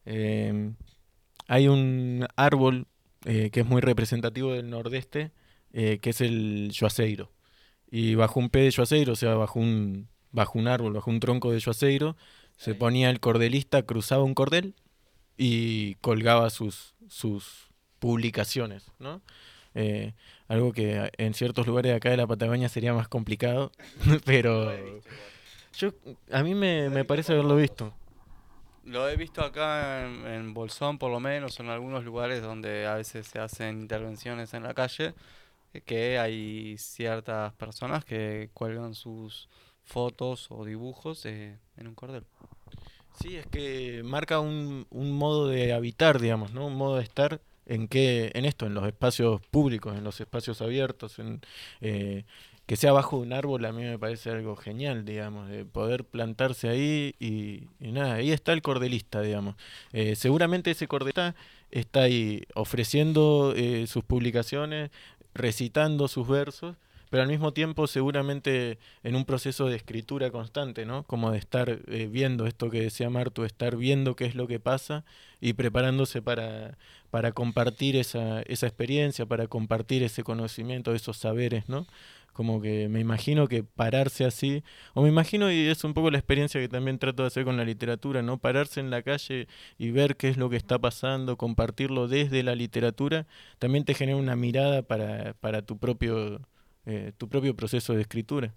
Hay un árbol que es muy representativo del nordeste, que es el yuazeiro. Y bajo un pé de yuazeiro, o sea, bajo un árbol, bajo un tronco de yuazeiro, se ponía el cordelista, cruzaba un cordel y colgaba sus publicaciones, ¿no? Algo que en ciertos lugares de acá de la Patagonia sería más complicado, pero a mí me parece haberlo visto. Lo he visto acá en Bolsón, por lo menos, en algunos lugares donde a veces se hacen intervenciones en la calle, que hay ciertas personas que cuelgan sus fotos o dibujos en un cordel. Sí, es que marca un modo de habitar, digamos, ¿no? Un modo de estar en los espacios públicos, en los espacios abiertos, que sea bajo un árbol. A mí me parece algo genial, digamos, de poder plantarse ahí y nada, ahí está el cordelista, digamos. Seguramente ese cordelista está ahí ofreciendo sus publicaciones, recitando sus versos, pero al mismo tiempo seguramente en un proceso de escritura constante, ¿no? Como de estar viendo esto que decía Martu, estar viendo qué es lo que pasa y preparándose para compartir esa experiencia, para compartir ese conocimiento, esos saberes, ¿no? Como que me imagino que pararse así, o me imagino, y es un poco la experiencia que también trato de hacer con la literatura, ¿no? Pararse en la calle y ver qué es lo que está pasando, compartirlo desde la literatura, también te genera una mirada para tu propio proceso de escritura.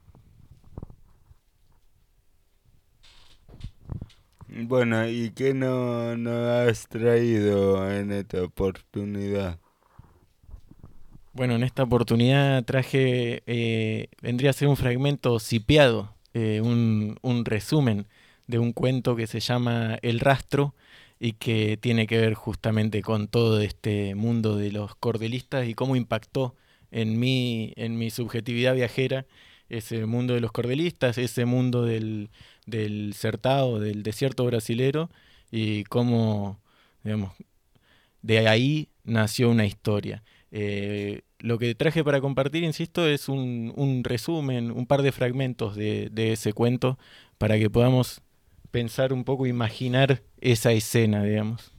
Bueno, ¿y qué no has traído en esta oportunidad? Bueno, en esta oportunidad traje, vendría a ser un fragmento cipiado, un resumen de un cuento que se llama El Rastro y que tiene que ver justamente con todo este mundo de los cordelistas y cómo impactó en mi subjetividad viajera ese mundo de los cordelistas, ese mundo del Certado, del desierto brasilero, y cómo, digamos, de ahí nació una historia. Lo que traje para compartir, insisto, es un resumen, un par de fragmentos de ese cuento para que podamos pensar un poco, imaginar esa escena, digamos.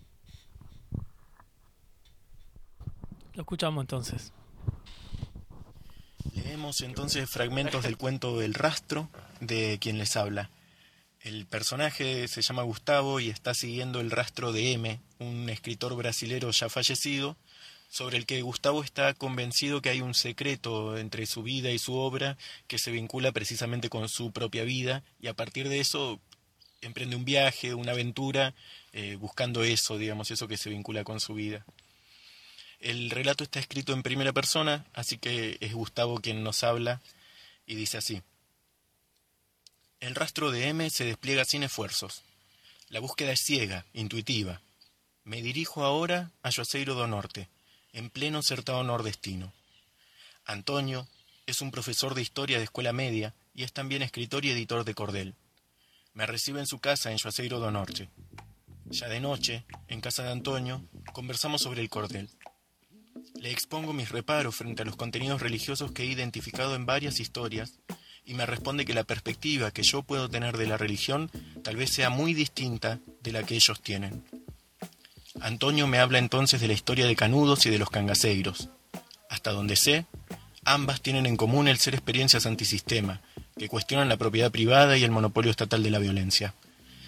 Lo escuchamos entonces. Leemos entonces fragmentos del cuento El Rastro, de quien les habla. El personaje se llama Gustavo y está siguiendo el rastro de M, un escritor brasilero ya fallecido, sobre el que Gustavo está convencido que hay un secreto entre su vida y su obra que se vincula precisamente con su propia vida, y a partir de eso emprende un viaje, una aventura, buscando eso, digamos, eso que se vincula con su vida. El relato está escrito en primera persona, así que es Gustavo quien nos habla, y dice así: El rastro de M se despliega sin esfuerzos. La búsqueda es ciega, intuitiva. Me dirijo ahora a Juazeiro do Norte, en pleno Certado nordestino. Antonio es un profesor de historia de escuela media y es también escritor y editor de cordel. Me recibe en su casa en Juazeiro do Norte. Ya de noche, en casa de Antonio, conversamos sobre el cordel. Le expongo mis reparos frente a los contenidos religiosos que he identificado en varias historias y me responde que la perspectiva que yo puedo tener de la religión tal vez sea muy distinta de la que ellos tienen. Antonio me habla entonces de la historia de Canudos y de los cangaceiros. Hasta donde sé, ambas tienen en común el ser experiencias antisistema, que cuestionan la propiedad privada y el monopolio estatal de la violencia.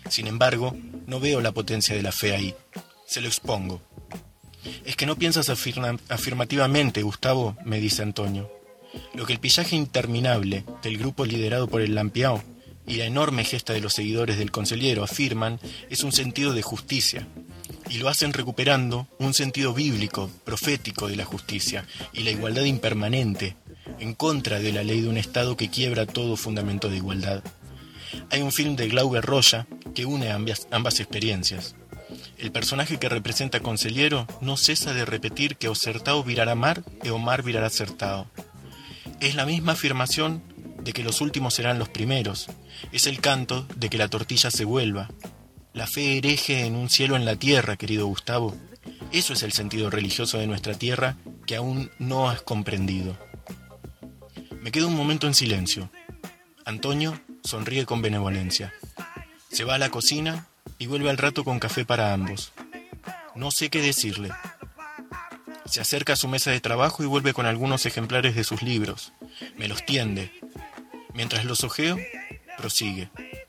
Sin embargo, no veo la potencia de la fe ahí. Se lo expongo. «Es que no piensas afirmativamente, Gustavo», me dice Antonio. Lo que el pillaje interminable del grupo liderado por el Lampiao y la enorme gesta de los seguidores del Conselliero afirman es un sentido de justicia, y lo hacen recuperando un sentido bíblico, profético de la justicia y la igualdad impermanente, en contra de la ley de un Estado que quiebra todo fundamento de igualdad. Hay un film de Glauber Rocha que une ambas experiencias. El personaje que representa a Conselliero no cesa de repetir que o Certao virará mar e o mar virará Certao. Es la misma afirmación de que los últimos serán los primeros. Es el canto de que la tortilla se vuelva. La fe hereje en un cielo en la tierra, querido Gustavo. Eso es el sentido religioso de nuestra tierra que aún no has comprendido. Me quedo un momento en silencio. Antonio sonríe con benevolencia. Se va a la cocina y vuelve al rato con café para ambos. No sé qué decirle. Se acerca a su mesa de trabajo y vuelve con algunos ejemplares de sus libros. Me los tiende. Mientras los hojeo, prosigue.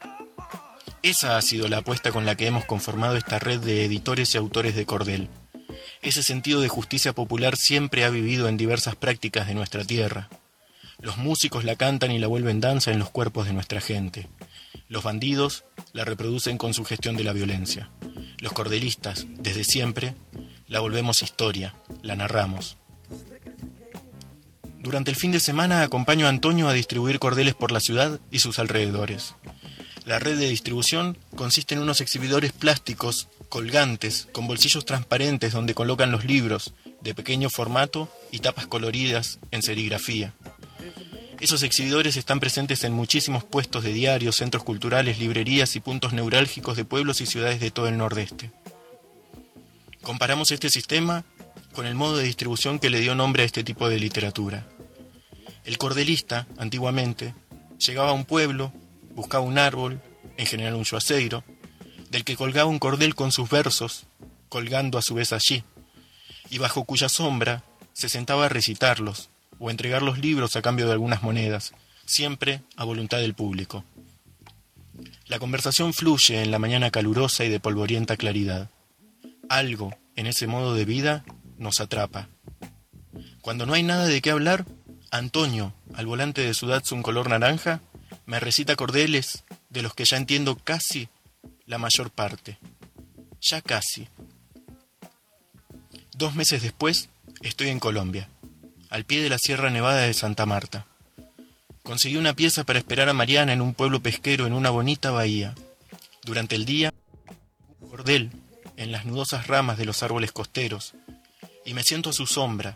Esa ha sido la apuesta con la que hemos conformado esta red de editores y autores de cordel. Ese sentido de justicia popular siempre ha vivido en diversas prácticas de nuestra tierra. Los músicos la cantan y la vuelven danza en los cuerpos de nuestra gente. Los bandidos la reproducen con su gestión de la violencia. Los cordelistas, desde siempre, la volvemos historia, la narramos. Durante el fin de semana acompaño a Antonio a distribuir cordeles por la ciudad y sus alrededores. La red de distribución consiste en unos exhibidores plásticos, colgantes, con bolsillos transparentes donde colocan los libros, de pequeño formato y tapas coloridas en serigrafía. Esos exhibidores están presentes en muchísimos puestos de diarios, centros culturales, librerías y puntos neurálgicos de pueblos y ciudades de todo el Nordeste. Comparamos este sistema con el modo de distribución que le dio nombre a este tipo de literatura. El cordelista, antiguamente, llegaba a un pueblo, buscaba un árbol, en general un yuaceiro, del que colgaba un cordel con sus versos, colgando a su vez allí, y bajo cuya sombra se sentaba a recitarlos, o a entregar los libros a cambio de algunas monedas, siempre a voluntad del público. La conversación fluye en la mañana calurosa y de polvorienta claridad. Algo en ese modo de vida nos atrapa. Cuando no hay nada de qué hablar, Antonio, al volante de su Datsun color naranja, me recita cordeles de los que ya entiendo casi la mayor parte. Ya casi. 2 meses después, estoy en Colombia, al pie de la Sierra Nevada de Santa Marta. Conseguí una pieza para esperar a Mariana en un pueblo pesquero en una bonita bahía. Durante el día, un cordel en las nudosas ramas de los árboles costeros, y me siento a su sombra.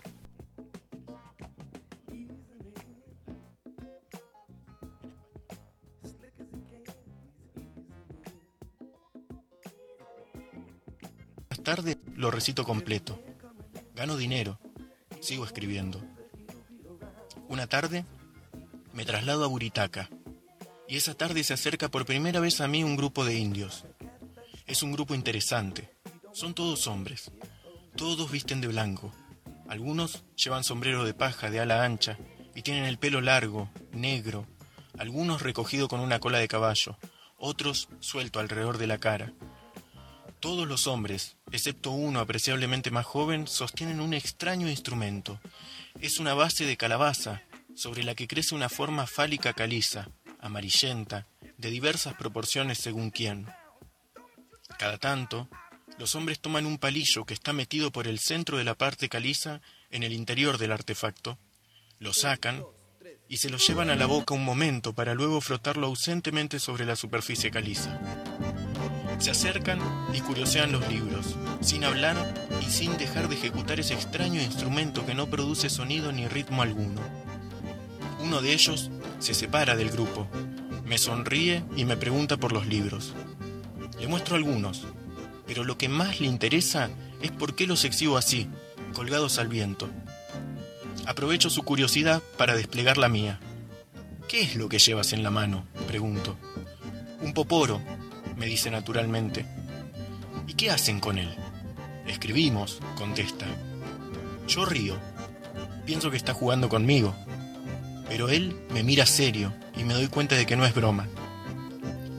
Más tarde lo recito completo. Gano dinero. Sigo escribiendo. Una tarde me traslado a Buritaca, y esa tarde se acerca por primera vez a mí un grupo de indios. Es un grupo interesante. Son todos hombres. Todos visten de blanco. Algunos llevan sombrero de paja de ala ancha y tienen el pelo largo, negro, algunos recogido con una cola de caballo, otros suelto alrededor de la cara. Todos los hombres, excepto uno apreciablemente más joven, sostienen un extraño instrumento. Es una base de calabaza, sobre la que crece una forma fálica caliza, amarillenta, de diversas proporciones según quién. Cada tanto, los hombres toman un palillo que está metido por el centro de la parte caliza en el interior del artefacto, lo sacan y se lo llevan a la boca un momento para luego frotarlo ausentemente sobre la superficie caliza. Se acercan y curiosean los libros, sin hablar y sin dejar de ejecutar ese extraño instrumento que no produce sonido ni ritmo alguno. Uno de ellos se separa del grupo, me sonríe y me pregunta por los libros. Le muestro algunos, pero lo que más le interesa es por qué los exhibo así, colgados al viento. Aprovecho su curiosidad para desplegar la mía. ¿Qué es lo que llevas en la mano?, pregunto. Un poporo, me dice naturalmente. ¿Y qué hacen con él? Escribimos, contesta. Yo río. Pienso que está jugando conmigo. Pero él me mira serio y me doy cuenta de que no es broma. Me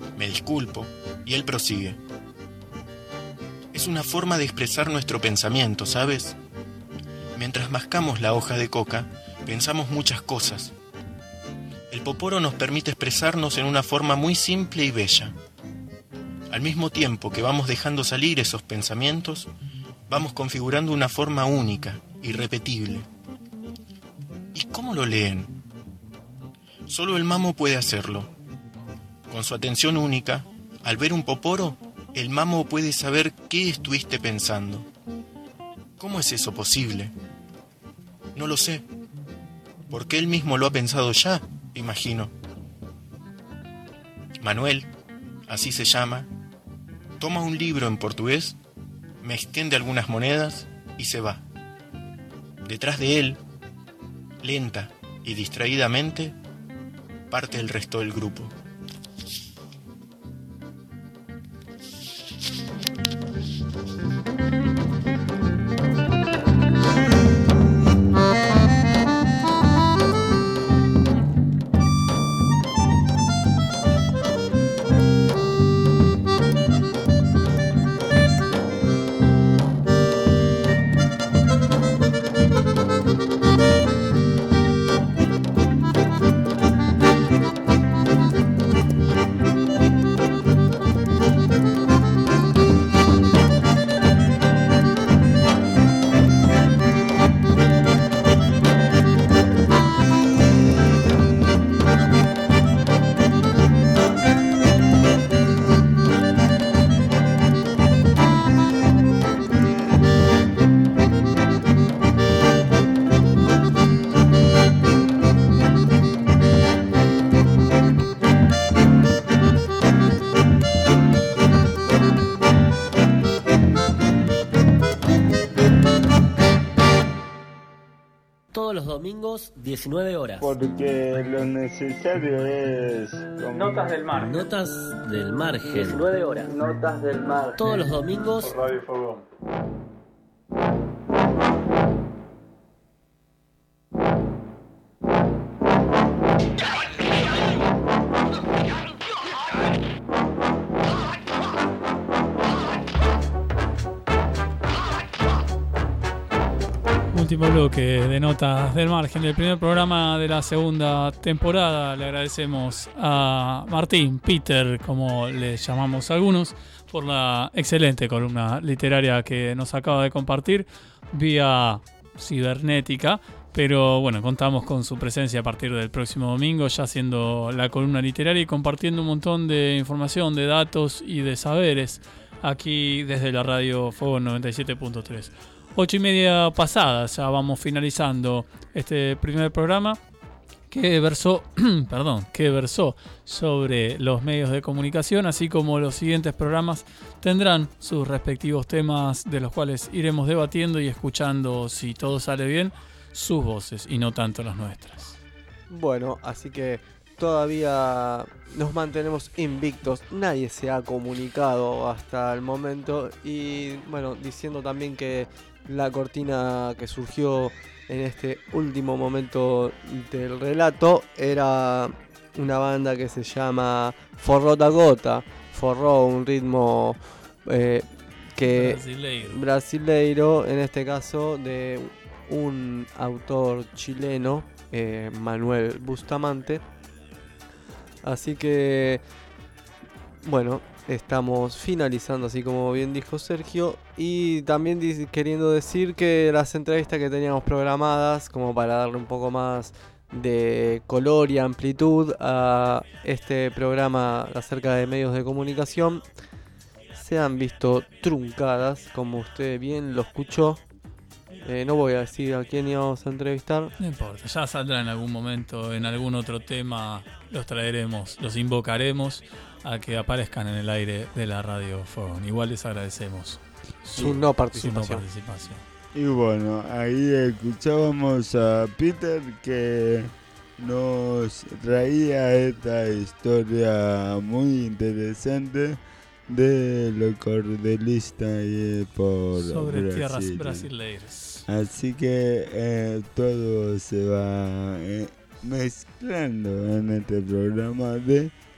disculpo, y él prosigue. Es una forma de expresar nuestro pensamiento, ¿sabes? Mientras mascamos la hoja de coca, pensamos muchas cosas. El poporo nos permite expresarnos en una forma muy simple y bella. Al mismo tiempo que vamos dejando salir esos pensamientos, vamos configurando una forma única, irrepetible. ¿Y cómo lo leen? Solo el mamo puede hacerlo. Con su atención única, al ver un poporo, el mamo puede saber qué estuviste pensando. ¿Cómo es eso posible? No lo sé. Porque él mismo lo ha pensado ya, imagino. Manuel, así se llama, toma un libro en portugués, me extiende algunas monedas y se va. Detrás de él, lenta y distraídamente, parte el resto del grupo. Domingos, 19 horas. Porque lo necesario es... Notas del margen. Notas del margen. 19 horas. Notas del margen. Todos los domingos. Por Radio Fogón. Último bloque de Notas del Margen del primer programa de la segunda temporada. Le agradecemos a Martín, Peter, como le llamamos algunos, por la excelente columna literaria que nos acaba de compartir vía cibernética. Pero bueno, contamos con su presencia a partir del próximo domingo, ya haciendo la columna literaria y compartiendo un montón de información, de datos y de saberes aquí desde la radio Fuego 97.3. 8:30 pasadas, ya vamos finalizando este primer programa que versó sobre los medios de comunicación, así como los siguientes programas tendrán sus respectivos temas de los cuales iremos debatiendo y escuchando, si todo sale bien, sus voces y no tanto las nuestras. Bueno, así que todavía nos mantenemos invictos, nadie se ha comunicado hasta el momento y bueno, diciendo también que la cortina que surgió en este último momento del relato era una banda que se llama Forró da Gota. Forró, un ritmo que brasileiro, en este caso de un autor chileno, Manuel Bustamante. Así que bueno, estamos finalizando, así como bien dijo Sergio, y también queriendo decir que las entrevistas que teníamos programadas, como para darle un poco más de color y amplitud a este programa acerca de medios de comunicación, se han visto truncadas, como usted bien lo escuchó. No voy a decir a quién íbamos a entrevistar. No importa, ya saldrá en algún momento, en algún otro tema, los traeremos, los invocaremos a que aparezcan en el aire de la Radio Fogón. Igual les agradecemos su no participación. Y bueno, ahí escuchábamos a Peter que nos traía esta historia muy interesante de los cordelistas por sobre Brasil. Tierras brasileiras. Así que todo se va mezclando en este programa de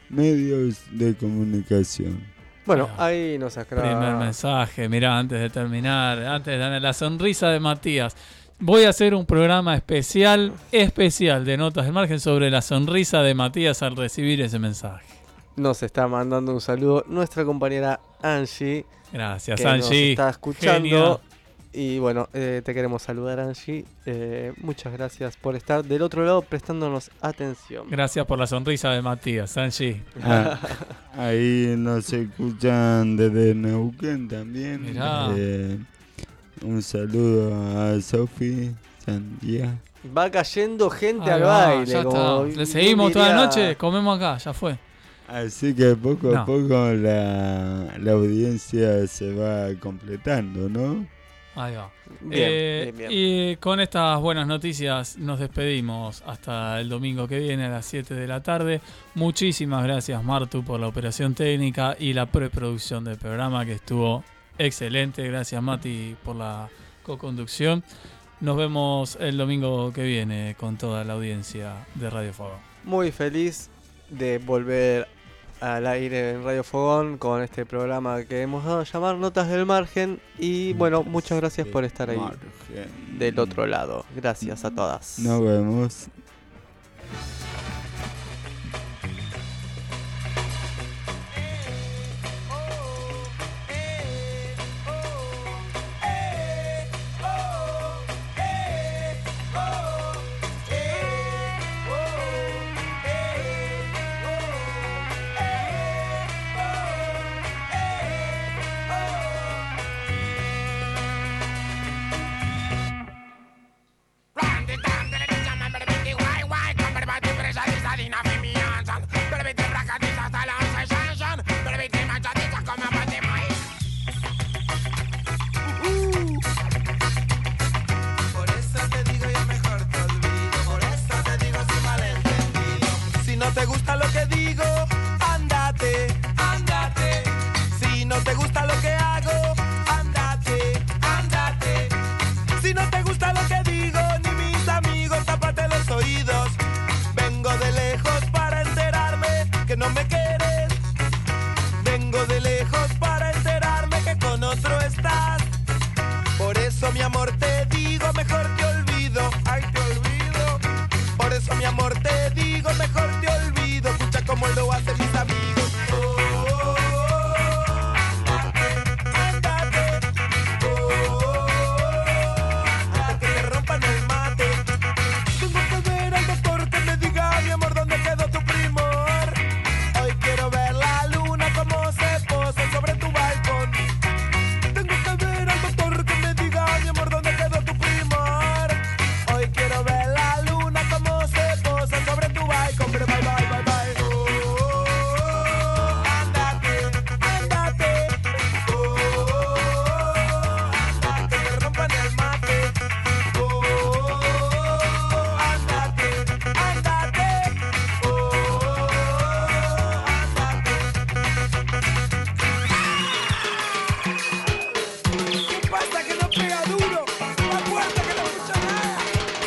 medios de comunicación. Bueno, ahí nos aclara. Primer mensaje, mirá, antes de terminar, la sonrisa de Matías. Voy a hacer un programa especial de Notas del Margen sobre la sonrisa de Matías al recibir ese mensaje. Nos está mandando un saludo nuestra compañera Angie. Gracias, que Angie. Nos está escuchando. Genia. Y bueno, te queremos saludar, Angie. Muchas gracias por estar del otro lado prestándonos atención. Gracias por la sonrisa de Matías, Angie. Ahí nos escuchan desde Neuquén también. Mirá. Un saludo a Sofi Sandía. Va cayendo gente Ahí al va, baile. ya como está. Le seguimos toda la diría- noche, comemos acá, ya fue. Así que poco No. a poco la audiencia se va completando, ¿no? Ahí va. Bien. Y con estas buenas noticias nos despedimos hasta el domingo que viene a las 7 de la tarde. Muchísimas gracias, Martu, por la operación técnica y la preproducción del programa, que estuvo excelente. Gracias, Mati, por la co-conducción. Nos vemos el domingo que viene con toda la audiencia de Radio Fogón. Muy feliz de volver al aire en Radio Fogón con este programa que hemos dado a llamar Notas del Margen. Y bueno, muchas gracias por estar ahí del otro lado. Gracias a todas. Nos vemos. Por eso te digo yo mejor te olvido, por eso te digo sin malentendido. Si no te gusta lo que digo, ándate, ándate. Si no te gusta lo que hago, ándate, ándate. Si no te gusta lo que digo, ni mis amigos, tápate los oídos. Vengo de lejos para enterarme que no me quieres. Vengo de lejos para enterarme que con otro estás. Por eso, mi amor, te digo, mejor te olvido. Ay, te olvido. Por eso, mi amor, te digo, mejor te olvido. Escucha cómo lo hacen mis amigos. Oh, oh, oh. Ándate. Oh, oh, oh. Hasta que te rompan el mate. Tengo que ver al doctor que me diga, mi amor, dónde quedó tu primor. Hoy quiero ver la luna como se posa sobre tu balcón. Tengo que ver al doctor que me diga, mi amor, dónde quedó tu primor. Hoy quiero ver la luna como se posa sobre tu balcón. Pero bye, bye, bye, bye. Oh, oh, oh. Ándate, ándate. Oh, oh, oh. Ándate, que rompan el mate. Oh, oh, oh. Ándate, ándate. Oh, oh, oh. ¿Qué pasa que no pega duro? La puerta que no escucha nada.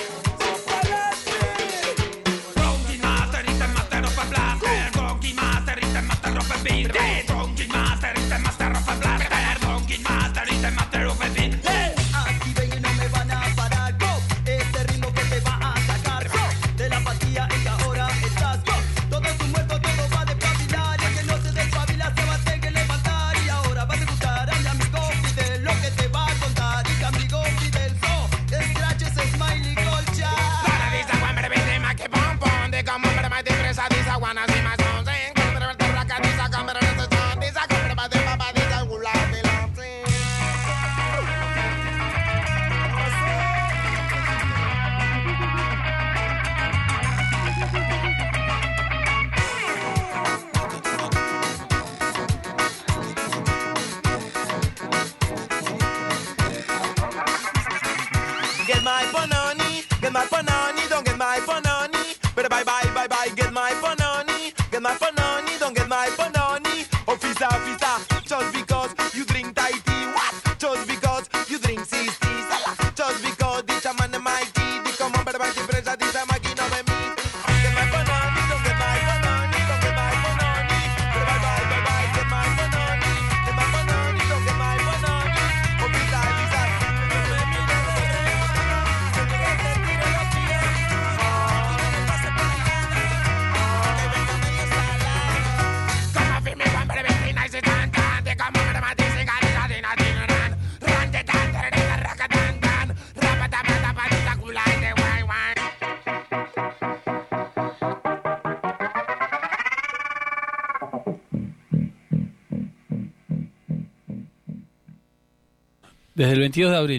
Donkey Master, it's the master of a blaster. Donkey Master, it's the master of a beat. Donkey Master, it's the master of a blaster. Donkey Master, it's the master of a beat. Aquí ven y no me van a parar, go. Este ritmo que te va a sacar, go. De la apatía en que ahora estás, go. Todo tu muerto, todo va a despabilar. Y el que no se despabila se va a tener que levantar. Y ahora vas a escuchar a mi amigo Fidel lo que te va a contar. Y que amigo Fidel scratches, smiley, colcha. Get my panani, don't get my panani. But bye bye bye bye, get my panani, don't get my panani. Officer, just because you drink Thai tea, what? Just because you drink CC, just because this a man my tea, the common but pressure, this a máquina de mí. Get my panani, don't get my panani, don't get my panani. Desde el 22 de abril.